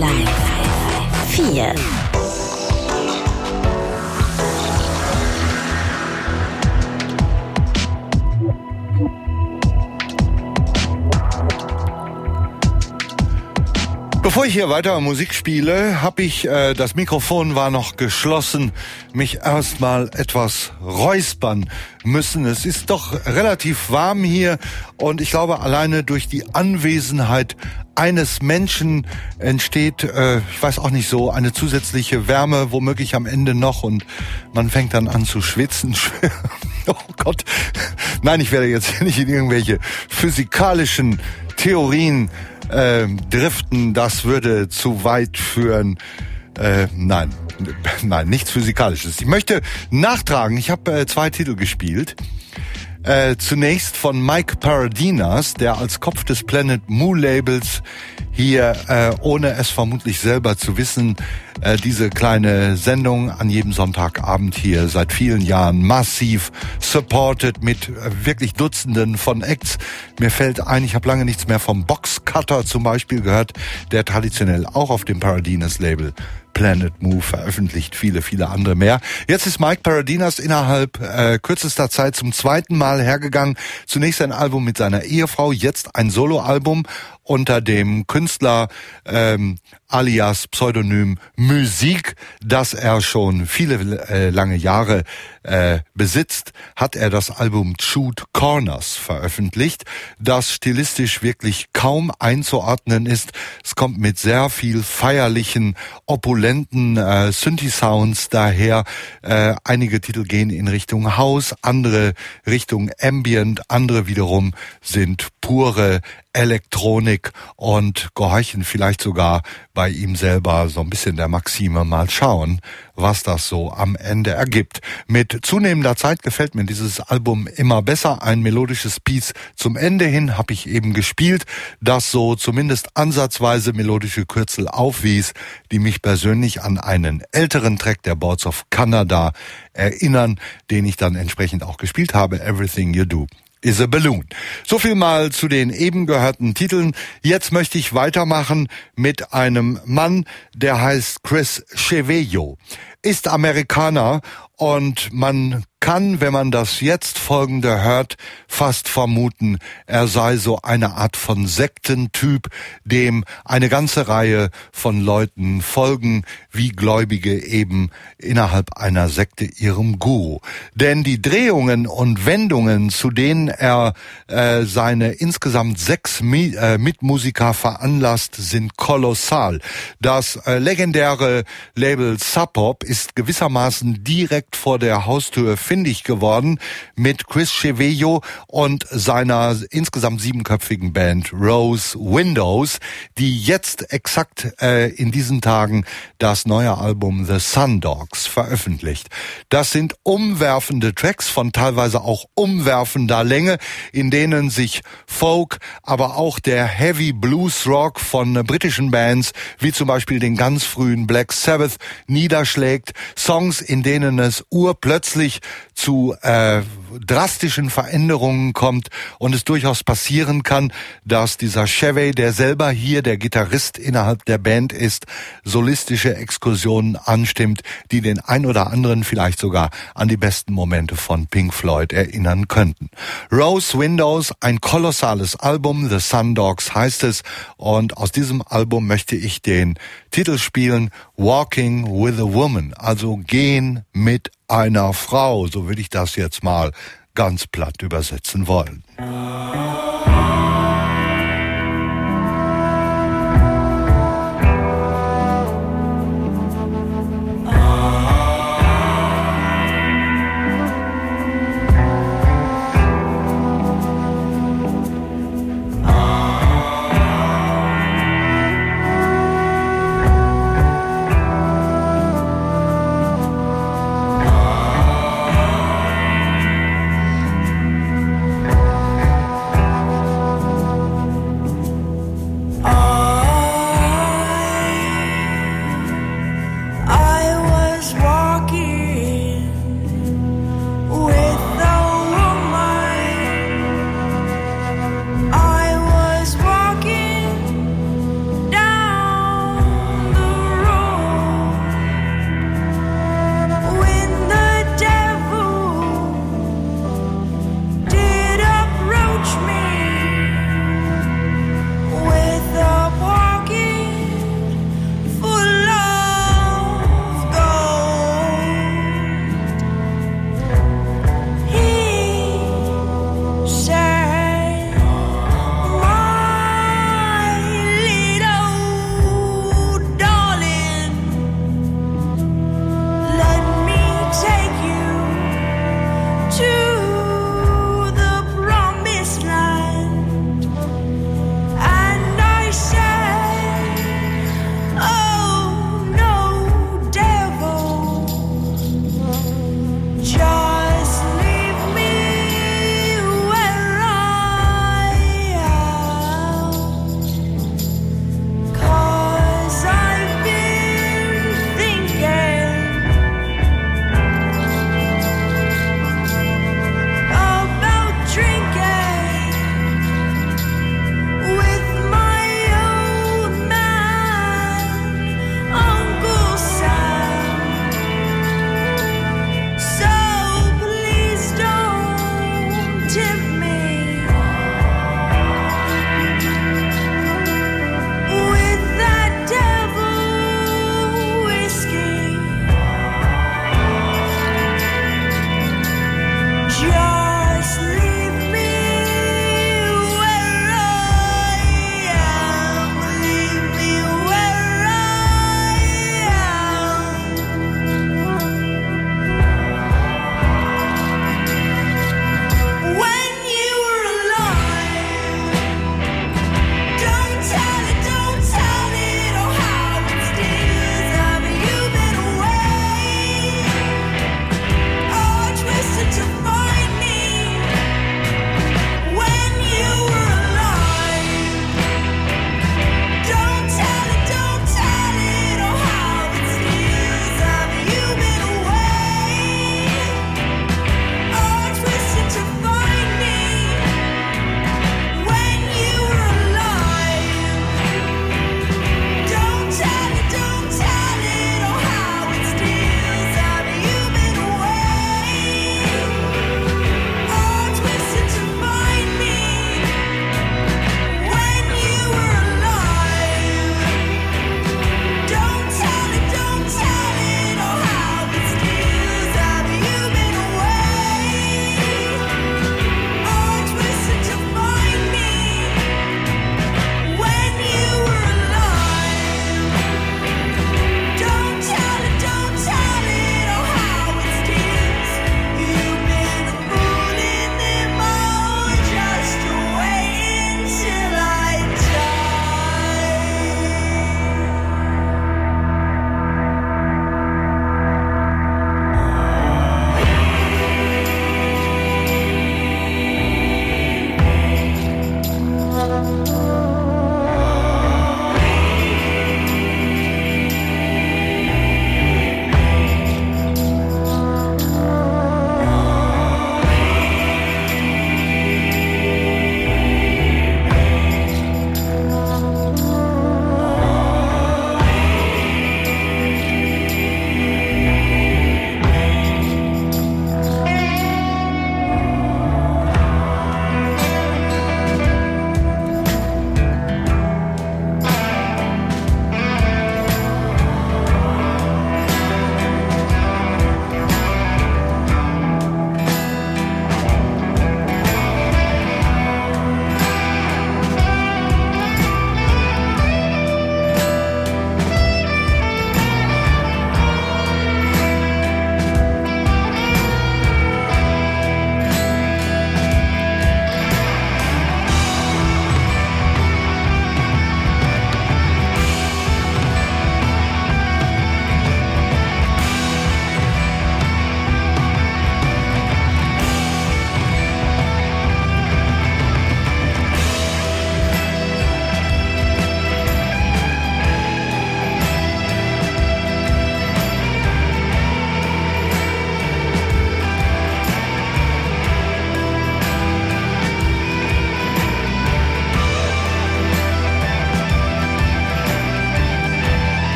Live vier. Bevor ich hier weiter Musik spiele, habe ich, äh, das Mikrofon war noch geschlossen, mich erstmal etwas räuspern müssen. Es ist doch relativ warm hier und ich glaube, alleine durch die Anwesenheit eines Menschen entsteht, äh, ich weiß auch nicht so, eine zusätzliche Wärme, womöglich am Ende noch, und man fängt dann an zu schwitzen. Oh Gott. Nein, ich werde jetzt hier nicht in irgendwelche physikalischen Theorien äh, driften. Das würde zu weit führen. Äh, nein, nein, nichts Physikalisches. Ich möchte nachtragen, ich habe äh, zwei Titel gespielt. Äh, zunächst von Mike Paradinas, der als Kopf des Planet Moo Labels hier, äh, ohne es vermutlich selber zu wissen, äh, diese kleine Sendung an jedem Sonntagabend hier seit vielen Jahren massiv supported mit äh, wirklich Dutzenden von Acts. Mir fällt ein, ich habe lange nichts mehr vom Boxcutter zum Beispiel gehört, der traditionell auch auf dem Paradinas Label Planet Moo veröffentlicht, viele, viele andere mehr. Jetzt ist Mike Paradinas innerhalb äh, kürzester Zeit zum zweiten Mal hergegangen. Zunächst ein Album mit seiner Ehefrau, jetzt ein Soloalbum unter dem Künstler ähm, alias Pseudonym Musik, das er schon viele äh, lange Jahre äh, besitzt, hat er das Album Chewed Corners veröffentlicht, das stilistisch wirklich kaum einzuordnen ist. Es kommt mit sehr viel feierlichen, opulenten äh, Synthi-Sounds daher. Äh, einige Titel gehen in Richtung House, andere Richtung Ambient, andere wiederum sind pure Elektronik und gehorchen vielleicht sogar bei ihm selber so ein bisschen der Maxime, mal schauen, was das so am Ende ergibt. Mit zunehmender Zeit gefällt mir dieses Album immer besser. Ein melodisches Piece zum Ende hin habe ich eben gespielt, das so zumindest ansatzweise melodische Kürzel aufwies, die mich persönlich an einen älteren Track der Boards of Canada erinnern, den ich dann entsprechend auch gespielt habe, Everything You Do is a Balloon. So viel mal zu den eben gehörten Titeln. Jetzt möchte ich weitermachen mit einem Mann, der heißt Chris Chevello, ist Amerikaner und man kann, wenn man das jetzt Folgende hört, fast vermuten, er sei so eine Art von Sektentyp, dem eine ganze Reihe von Leuten folgen, wie Gläubige eben innerhalb einer Sekte ihrem Guru. Denn die Drehungen und Wendungen, zu denen er äh, seine insgesamt sechs Mi- äh, Mitmusiker veranlasst, sind kolossal. Das äh, legendäre Label Sub Pop ist gewissermaßen direkt vor der Haustür findig geworden mit Chris Chevello und seiner insgesamt siebenköpfigen Band Rose Windows, die jetzt exakt äh, in diesen Tagen das neue Album The Sun Dogs veröffentlicht. Das sind umwerfende Tracks von teilweise auch umwerfender Länge, in denen sich Folk, aber auch der Heavy Blues Rock von äh, britischen Bands, wie zum Beispiel den ganz frühen Black Sabbath, niederschlägt. Songs, in denen es urplötzlich zu äh, drastischen Veränderungen kommt und es durchaus passieren kann, dass dieser Chevy, der selber hier der Gitarrist innerhalb der Band ist, solistische Exkursionen anstimmt, die den ein oder anderen vielleicht sogar an die besten Momente von Pink Floyd erinnern könnten. Rose Windows, ein kolossales Album, The Sun Dogs heißt es, und aus diesem Album möchte ich den Titel spielen, Walking with a Woman, also gehen mit einer Frau, so würde ich das jetzt mal ganz platt übersetzen wollen. Oh,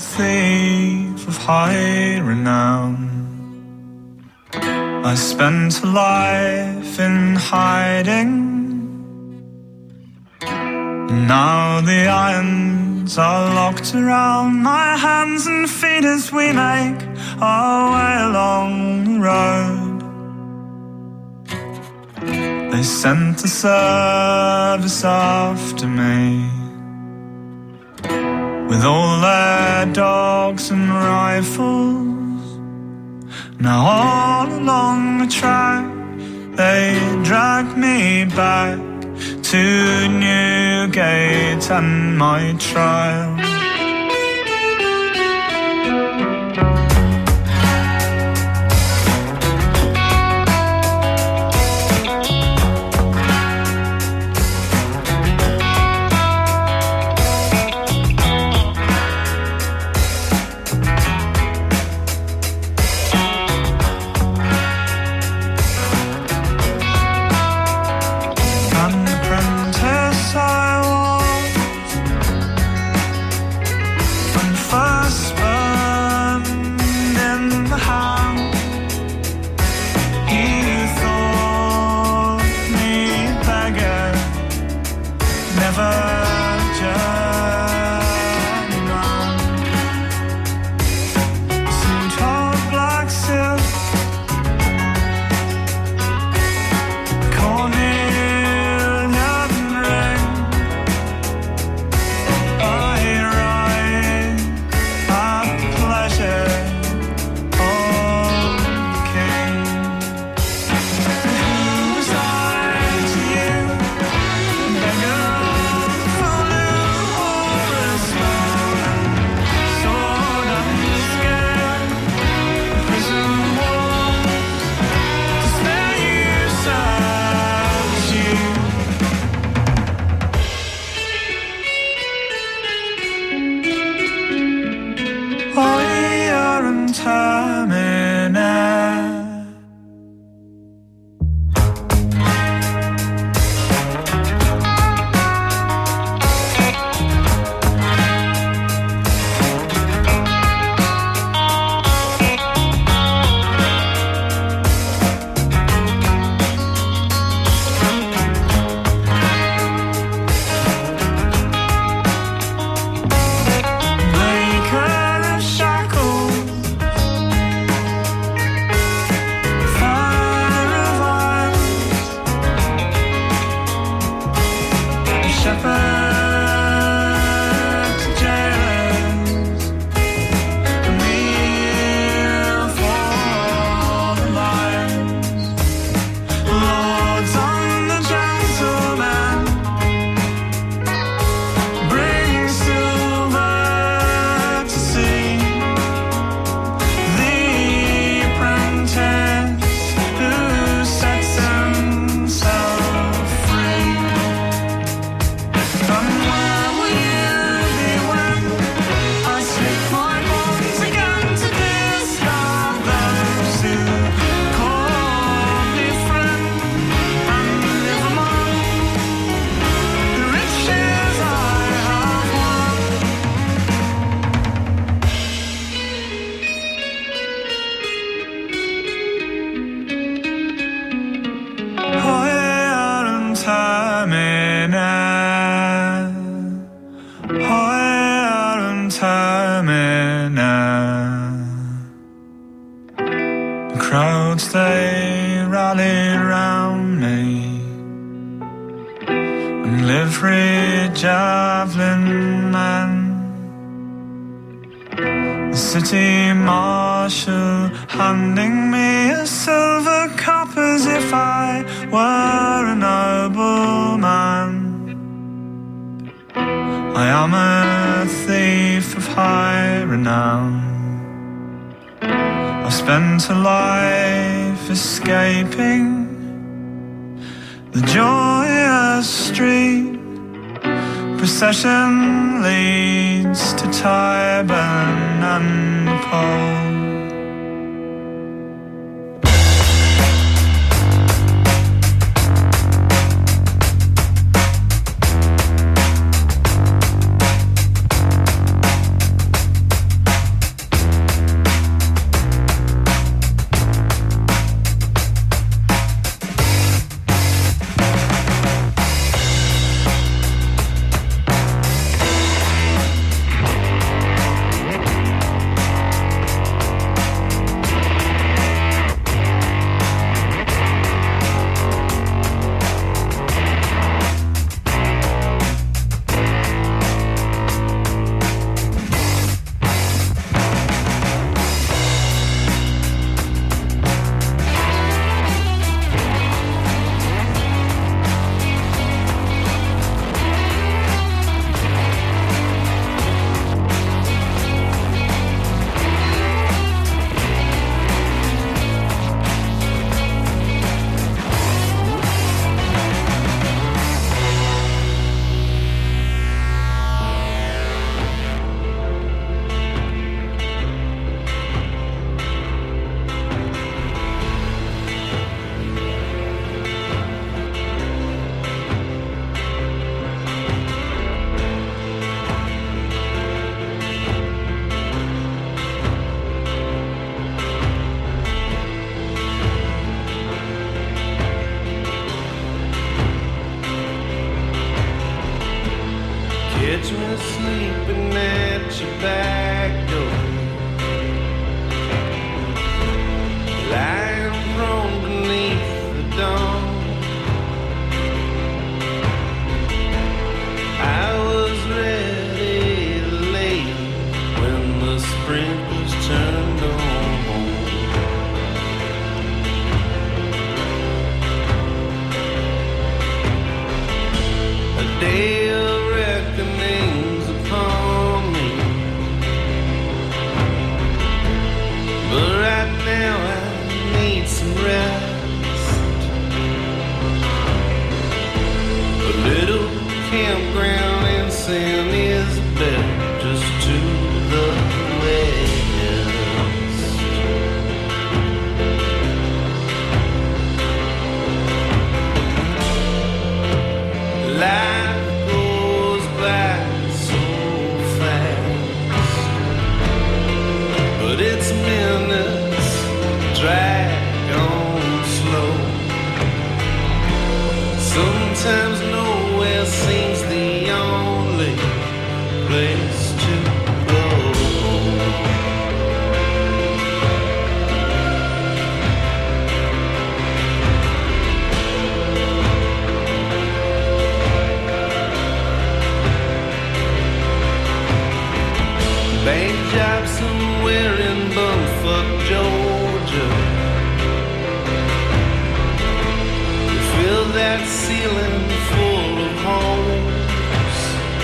thief of high renown. I spent a life in hiding. Now the irons are locked around my hands and feet as we make our way along the road. They sent the service after me with all their dogs and rifles. Now all along the track they drag me back to Newgate and my trial. Crowds they rally round me, and liveried javelin men. The city marshal handing me a silver cup as if I were a nobleman. I am a thief of high renown. I've spent a life escaping the joyous street. Procession leads to Tyburn and the Pole. is sleeping at your back door, lying prone beneath the dawn. I was ready to leave when the sprinklers turned on. A day of reckoning's upon me, but right now I need some rest. A little campground in San Isabel, just to the west. Life goes by so fast, but its minutes drag on slow. Sometimes nowhere seems the only place to go. Bank job somewhere in Bumfuck, Georgia. Fill that ceiling full of holes.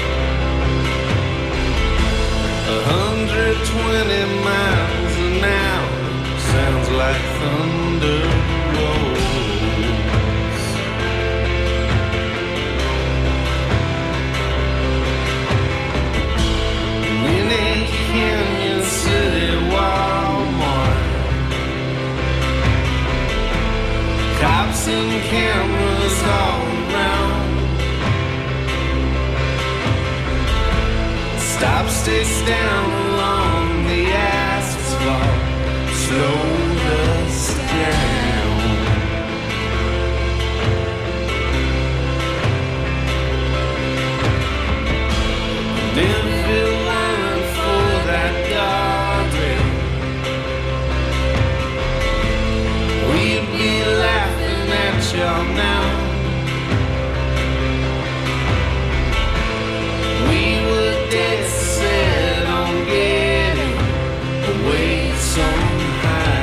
A hundred twenty miles an hour sounds like thunder rolls. In a Canyon City Walmart, cops and cameras all around. Stop sticks down along the asphalt, slowed us down. And if it weren't for that guardrail, we'd be laughing at y'all now. We were dead set on getting away somehow.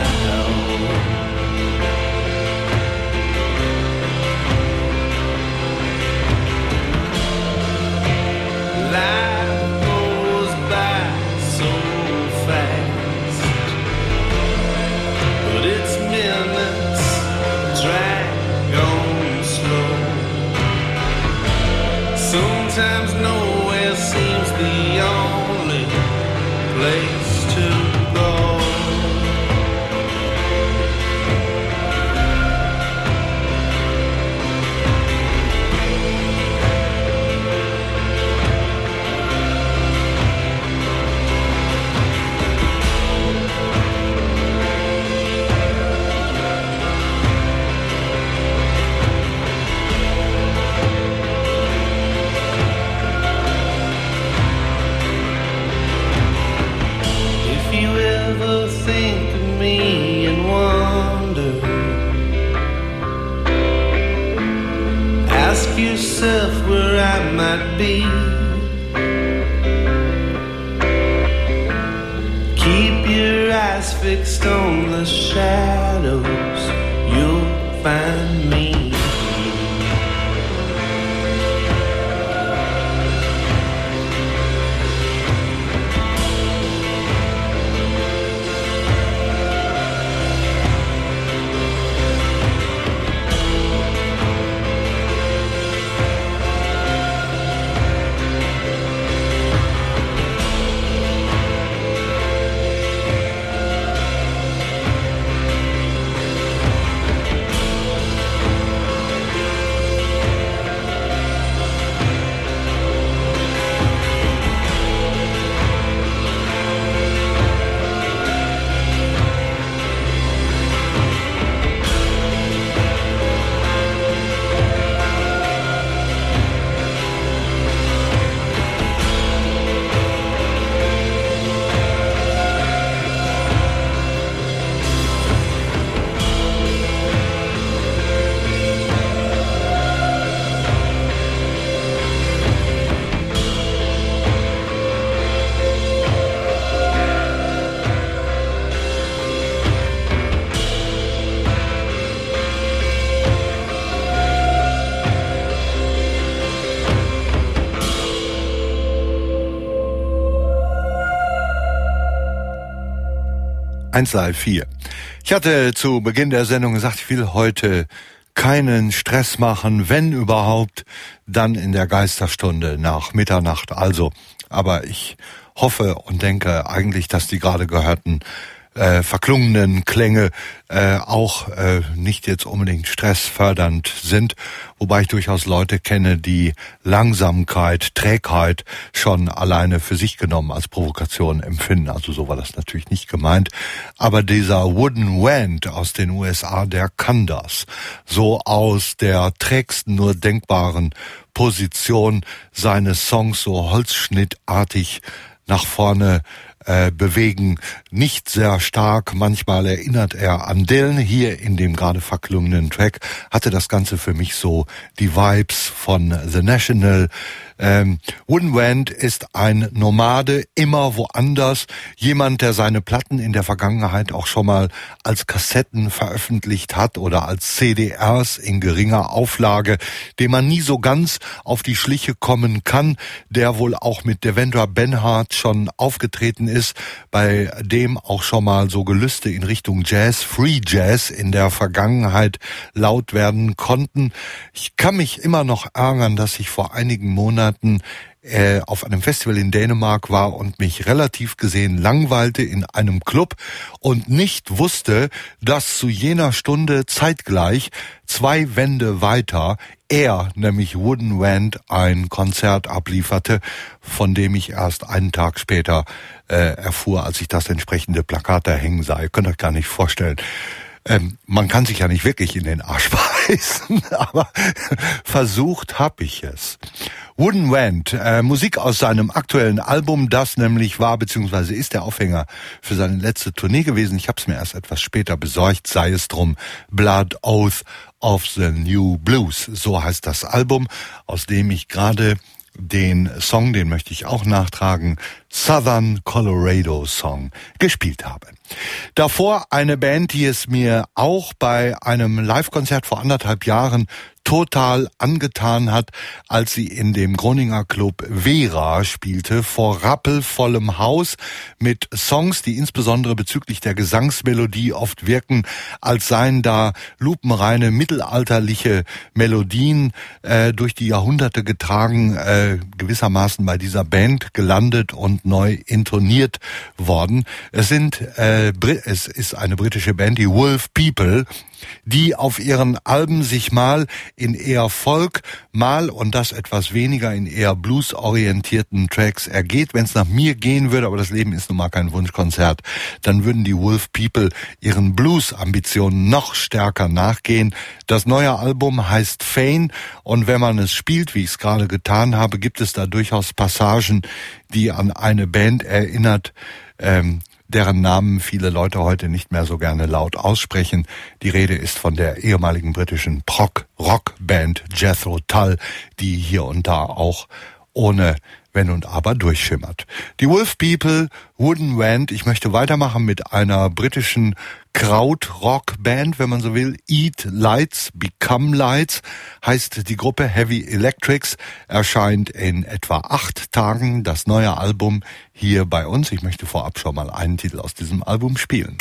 Life goes by so fast, but its minutes drag on slow. Sometimes nowhere seems the only place to go. If you ever think of me and wonder, ask yourself where I might be. Keep your eyes fixed on the shadows, you'll find me. eins Live vier. Ich hatte zu Beginn der Sendung gesagt, ich will heute keinen Stress machen, wenn überhaupt, dann in der Geisterstunde nach Mitternacht. Also, aber ich hoffe und denke eigentlich, dass die gerade gehörten äh, verklungenen Klänge äh, auch äh, nicht jetzt unbedingt stressfördernd sind, wobei ich durchaus Leute kenne, die Langsamkeit, Trägheit schon alleine für sich genommen als Provokation empfinden. Also so war das natürlich nicht gemeint. Aber dieser Wooden Wand aus den U S A, der kann das. So aus der trägsten nur denkbaren Position seine Songs so holzschnittartig nach vorne äh, bewegen, nicht sehr stark. Manchmal erinnert er an Dylan. Hier in dem gerade verklungenen Track hatte das Ganze für mich so die Vibes von The National. Ähm, Wooden Wand ist ein Nomade, immer woanders. Jemand, der seine Platten in der Vergangenheit auch schon mal als Kassetten veröffentlicht hat oder als C D Rs in geringer Auflage, dem man nie so ganz auf die Schliche kommen kann, der wohl auch mit Devendra Banhart schon aufgetreten ist, bei dem auch schon mal so Gelüste in Richtung Jazz, Free Jazz in der Vergangenheit laut werden konnten. Ich kann mich immer noch ärgern, dass ich vor einigen Monaten äh, auf einem Festival in Dänemark war und mich relativ gesehen langweilte in einem Club und nicht wusste, dass zu jener Stunde zeitgleich zwei Wände weiter er, nämlich Wooden Wand, ein Konzert ablieferte, von dem ich erst einen Tag später äh, erfuhr, als ich das entsprechende Plakat da hängen sah. Ihr könnt euch gar nicht vorstellen. Ähm, man kann sich ja nicht wirklich in den Arsch beißen, aber versucht hab ich es. Wooden Wand, äh, Musik aus seinem aktuellen Album, das nämlich war bzw. ist der Aufhänger für seine letzte Tournee gewesen. Ich habe es mir erst etwas später besorgt, sei es drum Blood Oath of the New Blues. So heißt das Album, aus dem ich gerade den Song, den möchte ich auch nachtragen, Southern Colorado Song, gespielt habe. Davor eine Band, die es mir auch bei einem Live-Konzert vor anderthalb Jahren total angetan hat, als sie in dem Groninger Club Vera spielte, vor rappelvollem Haus mit Songs, die insbesondere bezüglich der Gesangsmelodie oft wirken, als seien da lupenreine mittelalterliche Melodien äh, durch die Jahrhunderte getragen, äh, gewissermaßen bei dieser Band gelandet und neu intoniert worden. Es sind äh, es ist eine britische Band, die Wolf People, die auf ihren Alben sich mal in eher Folk, mal und das etwas weniger in eher bluesorientierten Tracks ergeht. Wenn es nach mir gehen würde, aber das Leben ist nun mal kein Wunschkonzert, dann würden die Wolf People ihren Blues-Ambitionen noch stärker nachgehen. Das neue Album heißt Fane und wenn man es spielt, wie ich es gerade getan habe, gibt es da durchaus Passagen, die an eine Band erinnert, ähm, deren Namen viele Leute heute nicht mehr so gerne laut aussprechen. Die Rede ist von der ehemaligen britischen Prog-Rock-Band Jethro Tull, die hier und da auch ohne Wenn und Aber durchschimmert. Die Wolf People, Wooden Wand. Ich möchte weitermachen mit einer britischen Krautrock-Band, wenn man so will. Eat Lights, Become Lights heißt die Gruppe. Heavy Electrics erscheint in etwa acht Tagen das neue Album hier bei uns. Ich möchte vorab schon mal einen Titel aus diesem Album spielen.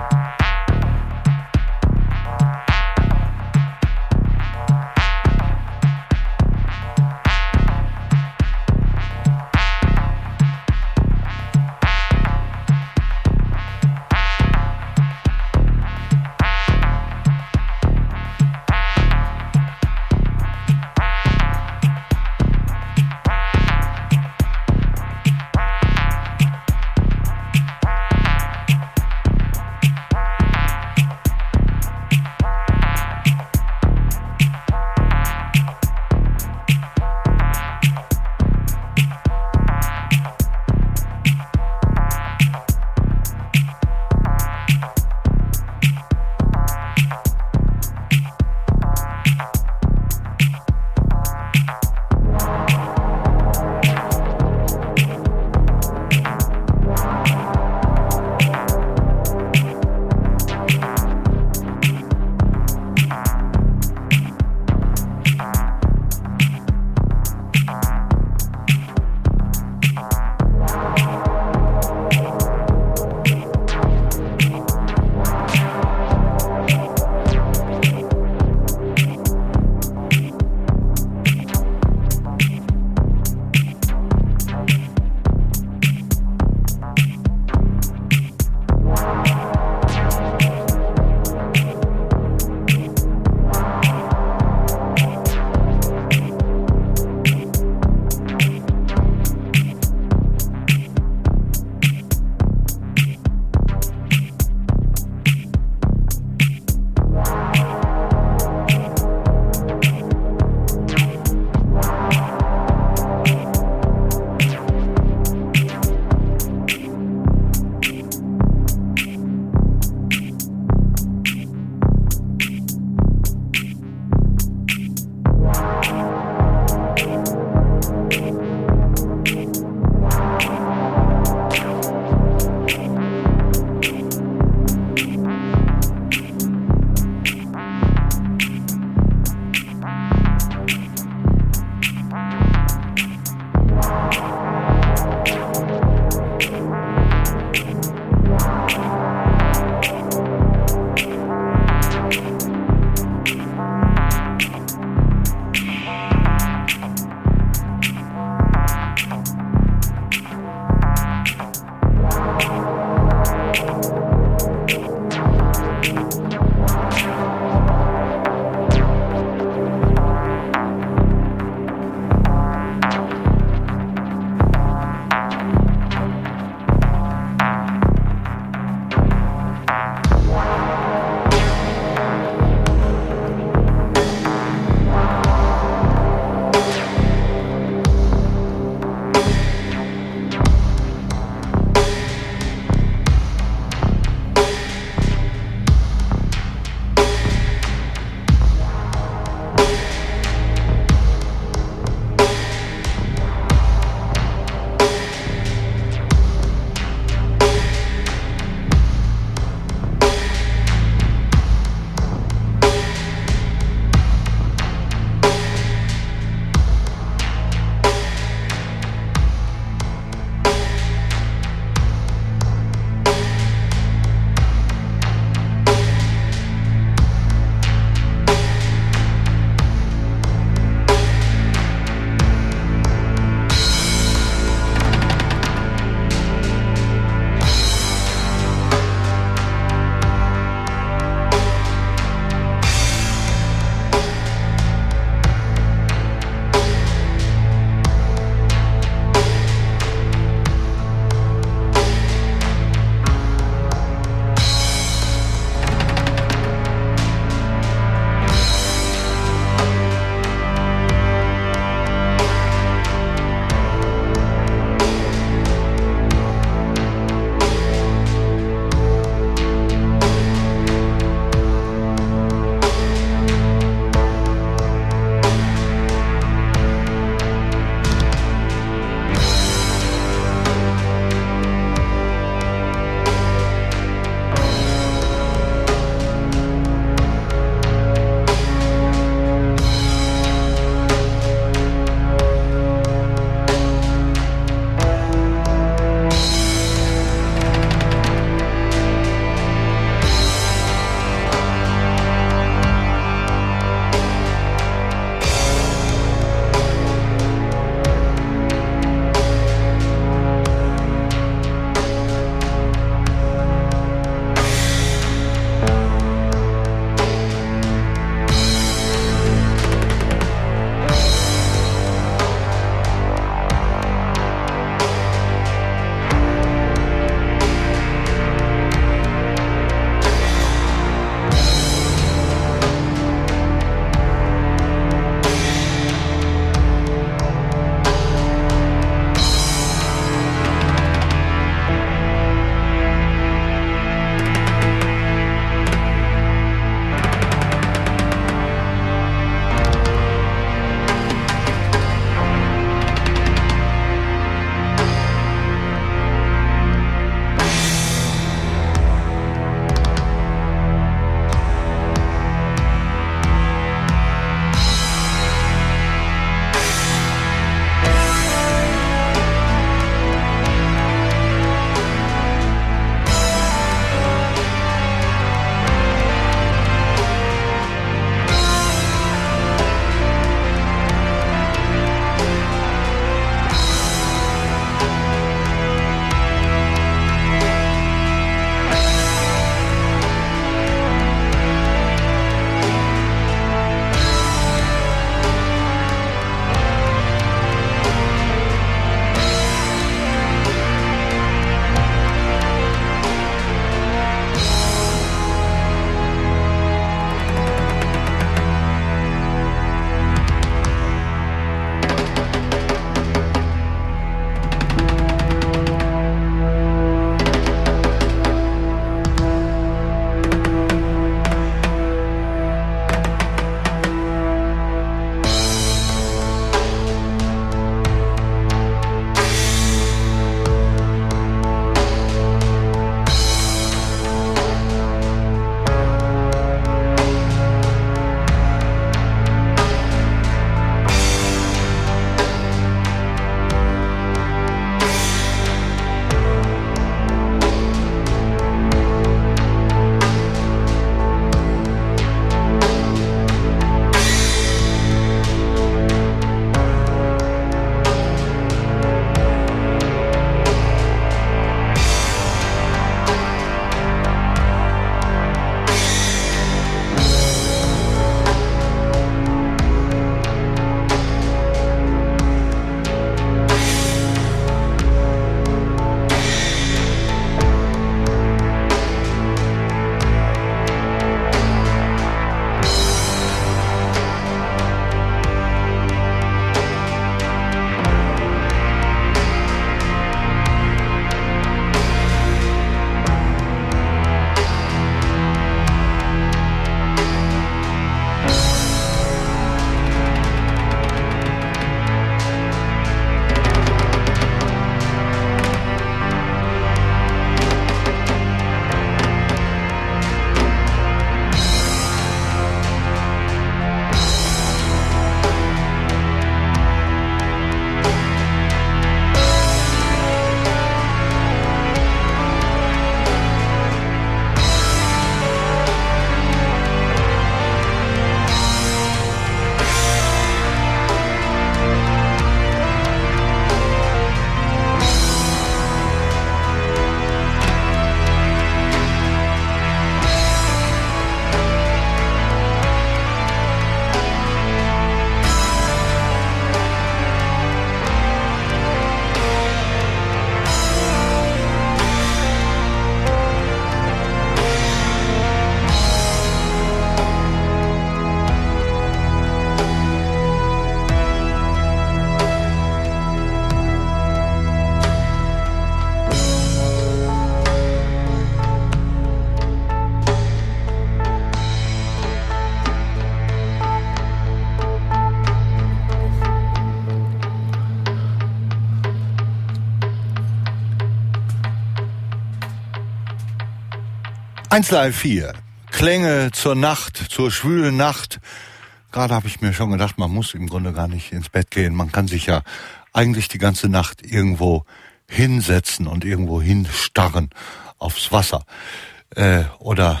eins Live vier. Klänge zur Nacht, zur schwülen Nacht. Gerade habe ich mir schon gedacht, man muss im Grunde gar nicht ins Bett gehen. Man kann sich ja eigentlich die ganze Nacht irgendwo hinsetzen und irgendwo hinstarren aufs Wasser. Äh, oder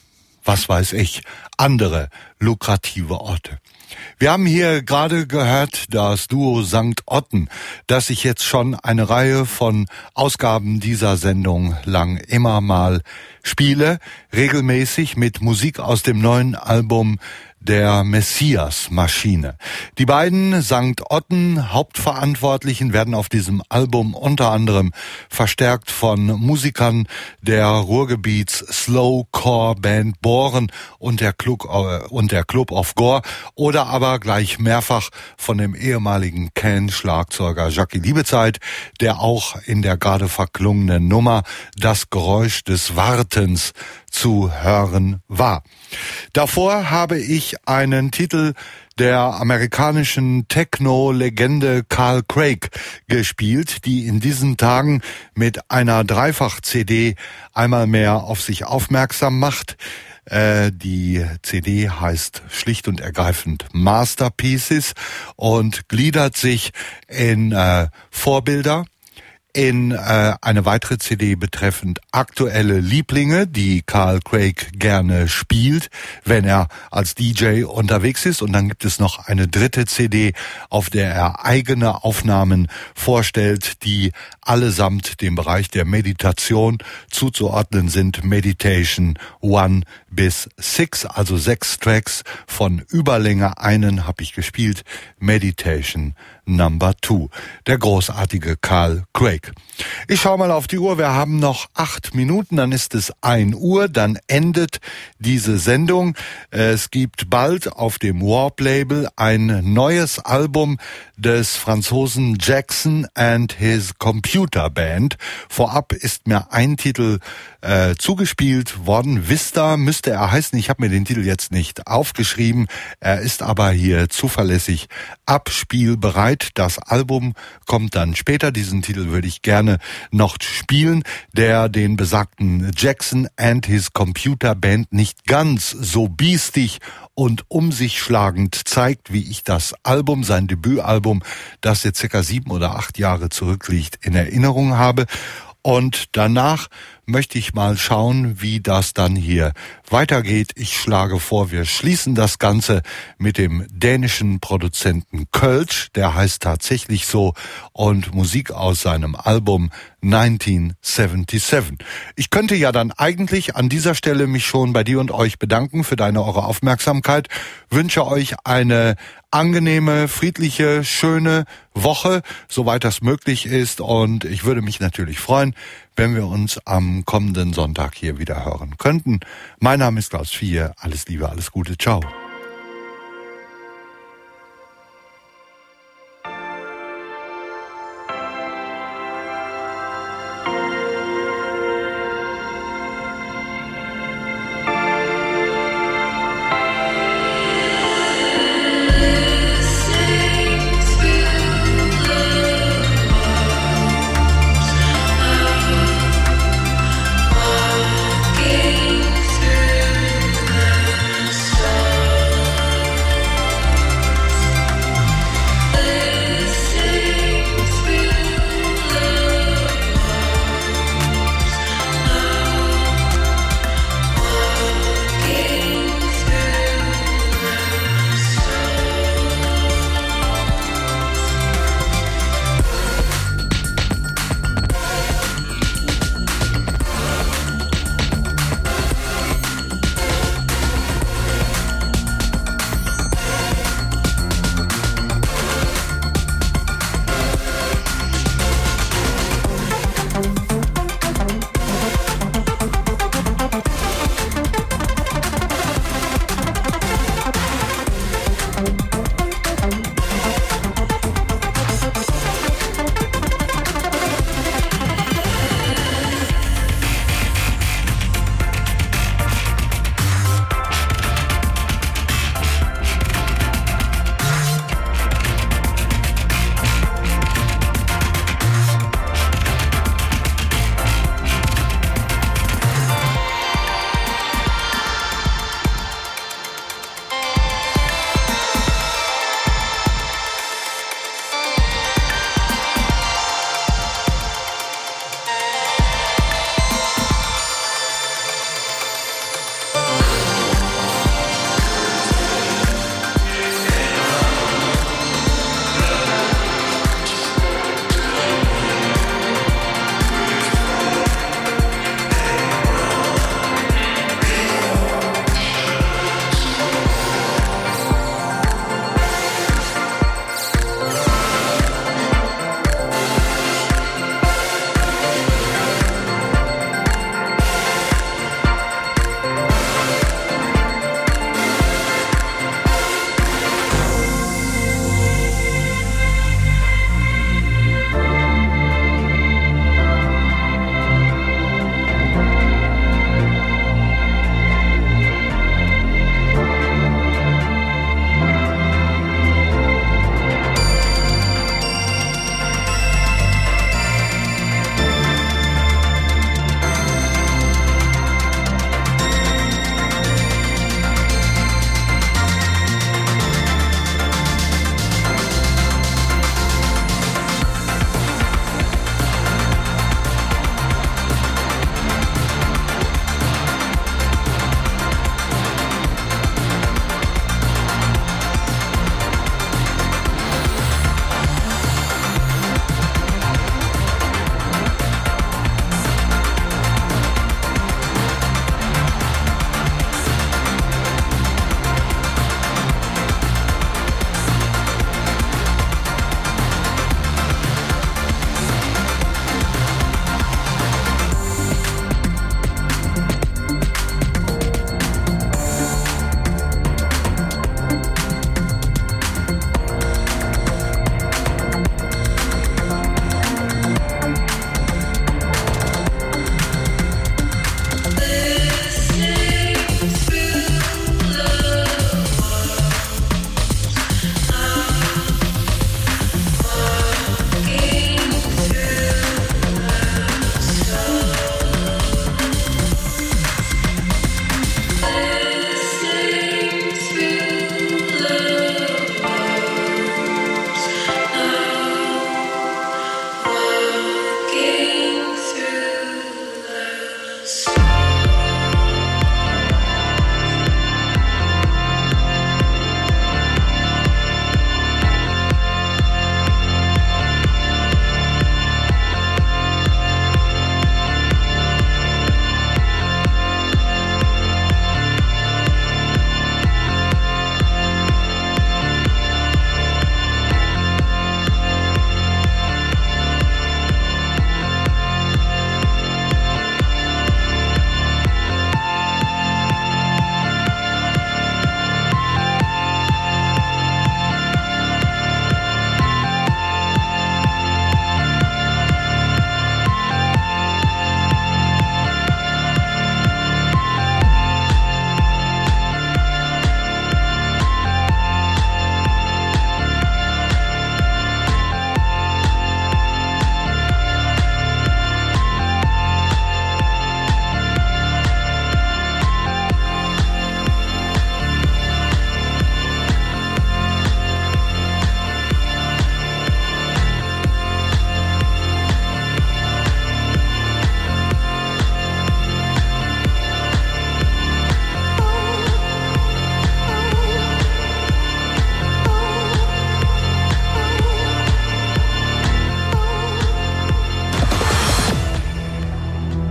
was weiß ich, andere lukrative Orte. Wir haben hier gerade gehört, das Duo Sankt Otten, das ich jetzt schon eine Reihe von Ausgaben dieser Sendung lang immer mal spiele, regelmäßig mit Musik aus dem neuen Album der Messias-Maschine. Die beiden Sankt Otten Hauptverantwortlichen werden auf diesem Album unter anderem verstärkt von Musikern der Ruhrgebiets Slowcore Band Bohren und der Club, äh, und der Club of Gore oder aber gleich mehrfach von dem ehemaligen Can-Schlagzeuger Jackie Liebezeit, der auch in der gerade verklungenen Nummer Das Geräusch des Wartens zu hören war. Davor habe ich einen Titel der amerikanischen Techno-Legende Carl Craig gespielt, die in diesen Tagen mit einer Dreifach-C D einmal mehr auf sich aufmerksam macht. Äh, die C D heißt schlicht und ergreifend Masterpieces und gliedert sich in äh, Vorbilder, in äh, eine weitere C D betreffend aktuelle Lieblinge, die Carl Craig gerne spielt, wenn er als D J unterwegs ist. Und dann gibt es noch eine dritte C D, auf der er eigene Aufnahmen vorstellt, die allesamt dem Bereich der Meditation zuzuordnen sind. Meditation one bis six, also sechs Tracks von Überlänge. Einen habe ich gespielt, Meditation Number Two, der großartige Carl Craig. Ich schaue mal auf die Uhr, wir haben noch acht Minuten, dann ist es ein Uhr, dann endet diese Sendung. Es gibt bald auf dem Warp-Label ein neues Album des Franzosen Jackson and his Computer Band. Vorab ist mir ein Titel äh, zugespielt worden, Vista müsste er heißen, ich habe mir den Titel jetzt nicht aufgeschrieben, er ist aber hier zuverlässig abspielbereit. Das Album kommt dann später, diesen Titel würde ich gerne noch spielen, der den besagten Jackson and his Computer Band nicht ganz so biestig und um sich schlagend zeigt, wie ich das Album, sein Debütalbum, das jetzt circa sieben oder acht Jahre zurückliegt, in Erinnerung habe. Und danach möchte ich mal schauen, wie das dann hier weitergeht. Ich schlage vor, wir schließen das Ganze mit dem dänischen Produzenten Kölsch, der heißt tatsächlich so, und Musik aus seinem Album neunzehnhundertsiebenundsiebzig. Ich könnte ja dann eigentlich an dieser Stelle mich schon bei dir und euch bedanken für deine, eure Aufmerksamkeit, wünsche euch eine angenehme, friedliche, schöne Woche, soweit das möglich ist, und ich würde mich natürlich freuen, wenn wir uns am kommenden Sonntag hier wieder hören könnten. Mein Name ist Klaus Vier. Alles Liebe, alles Gute. Ciao.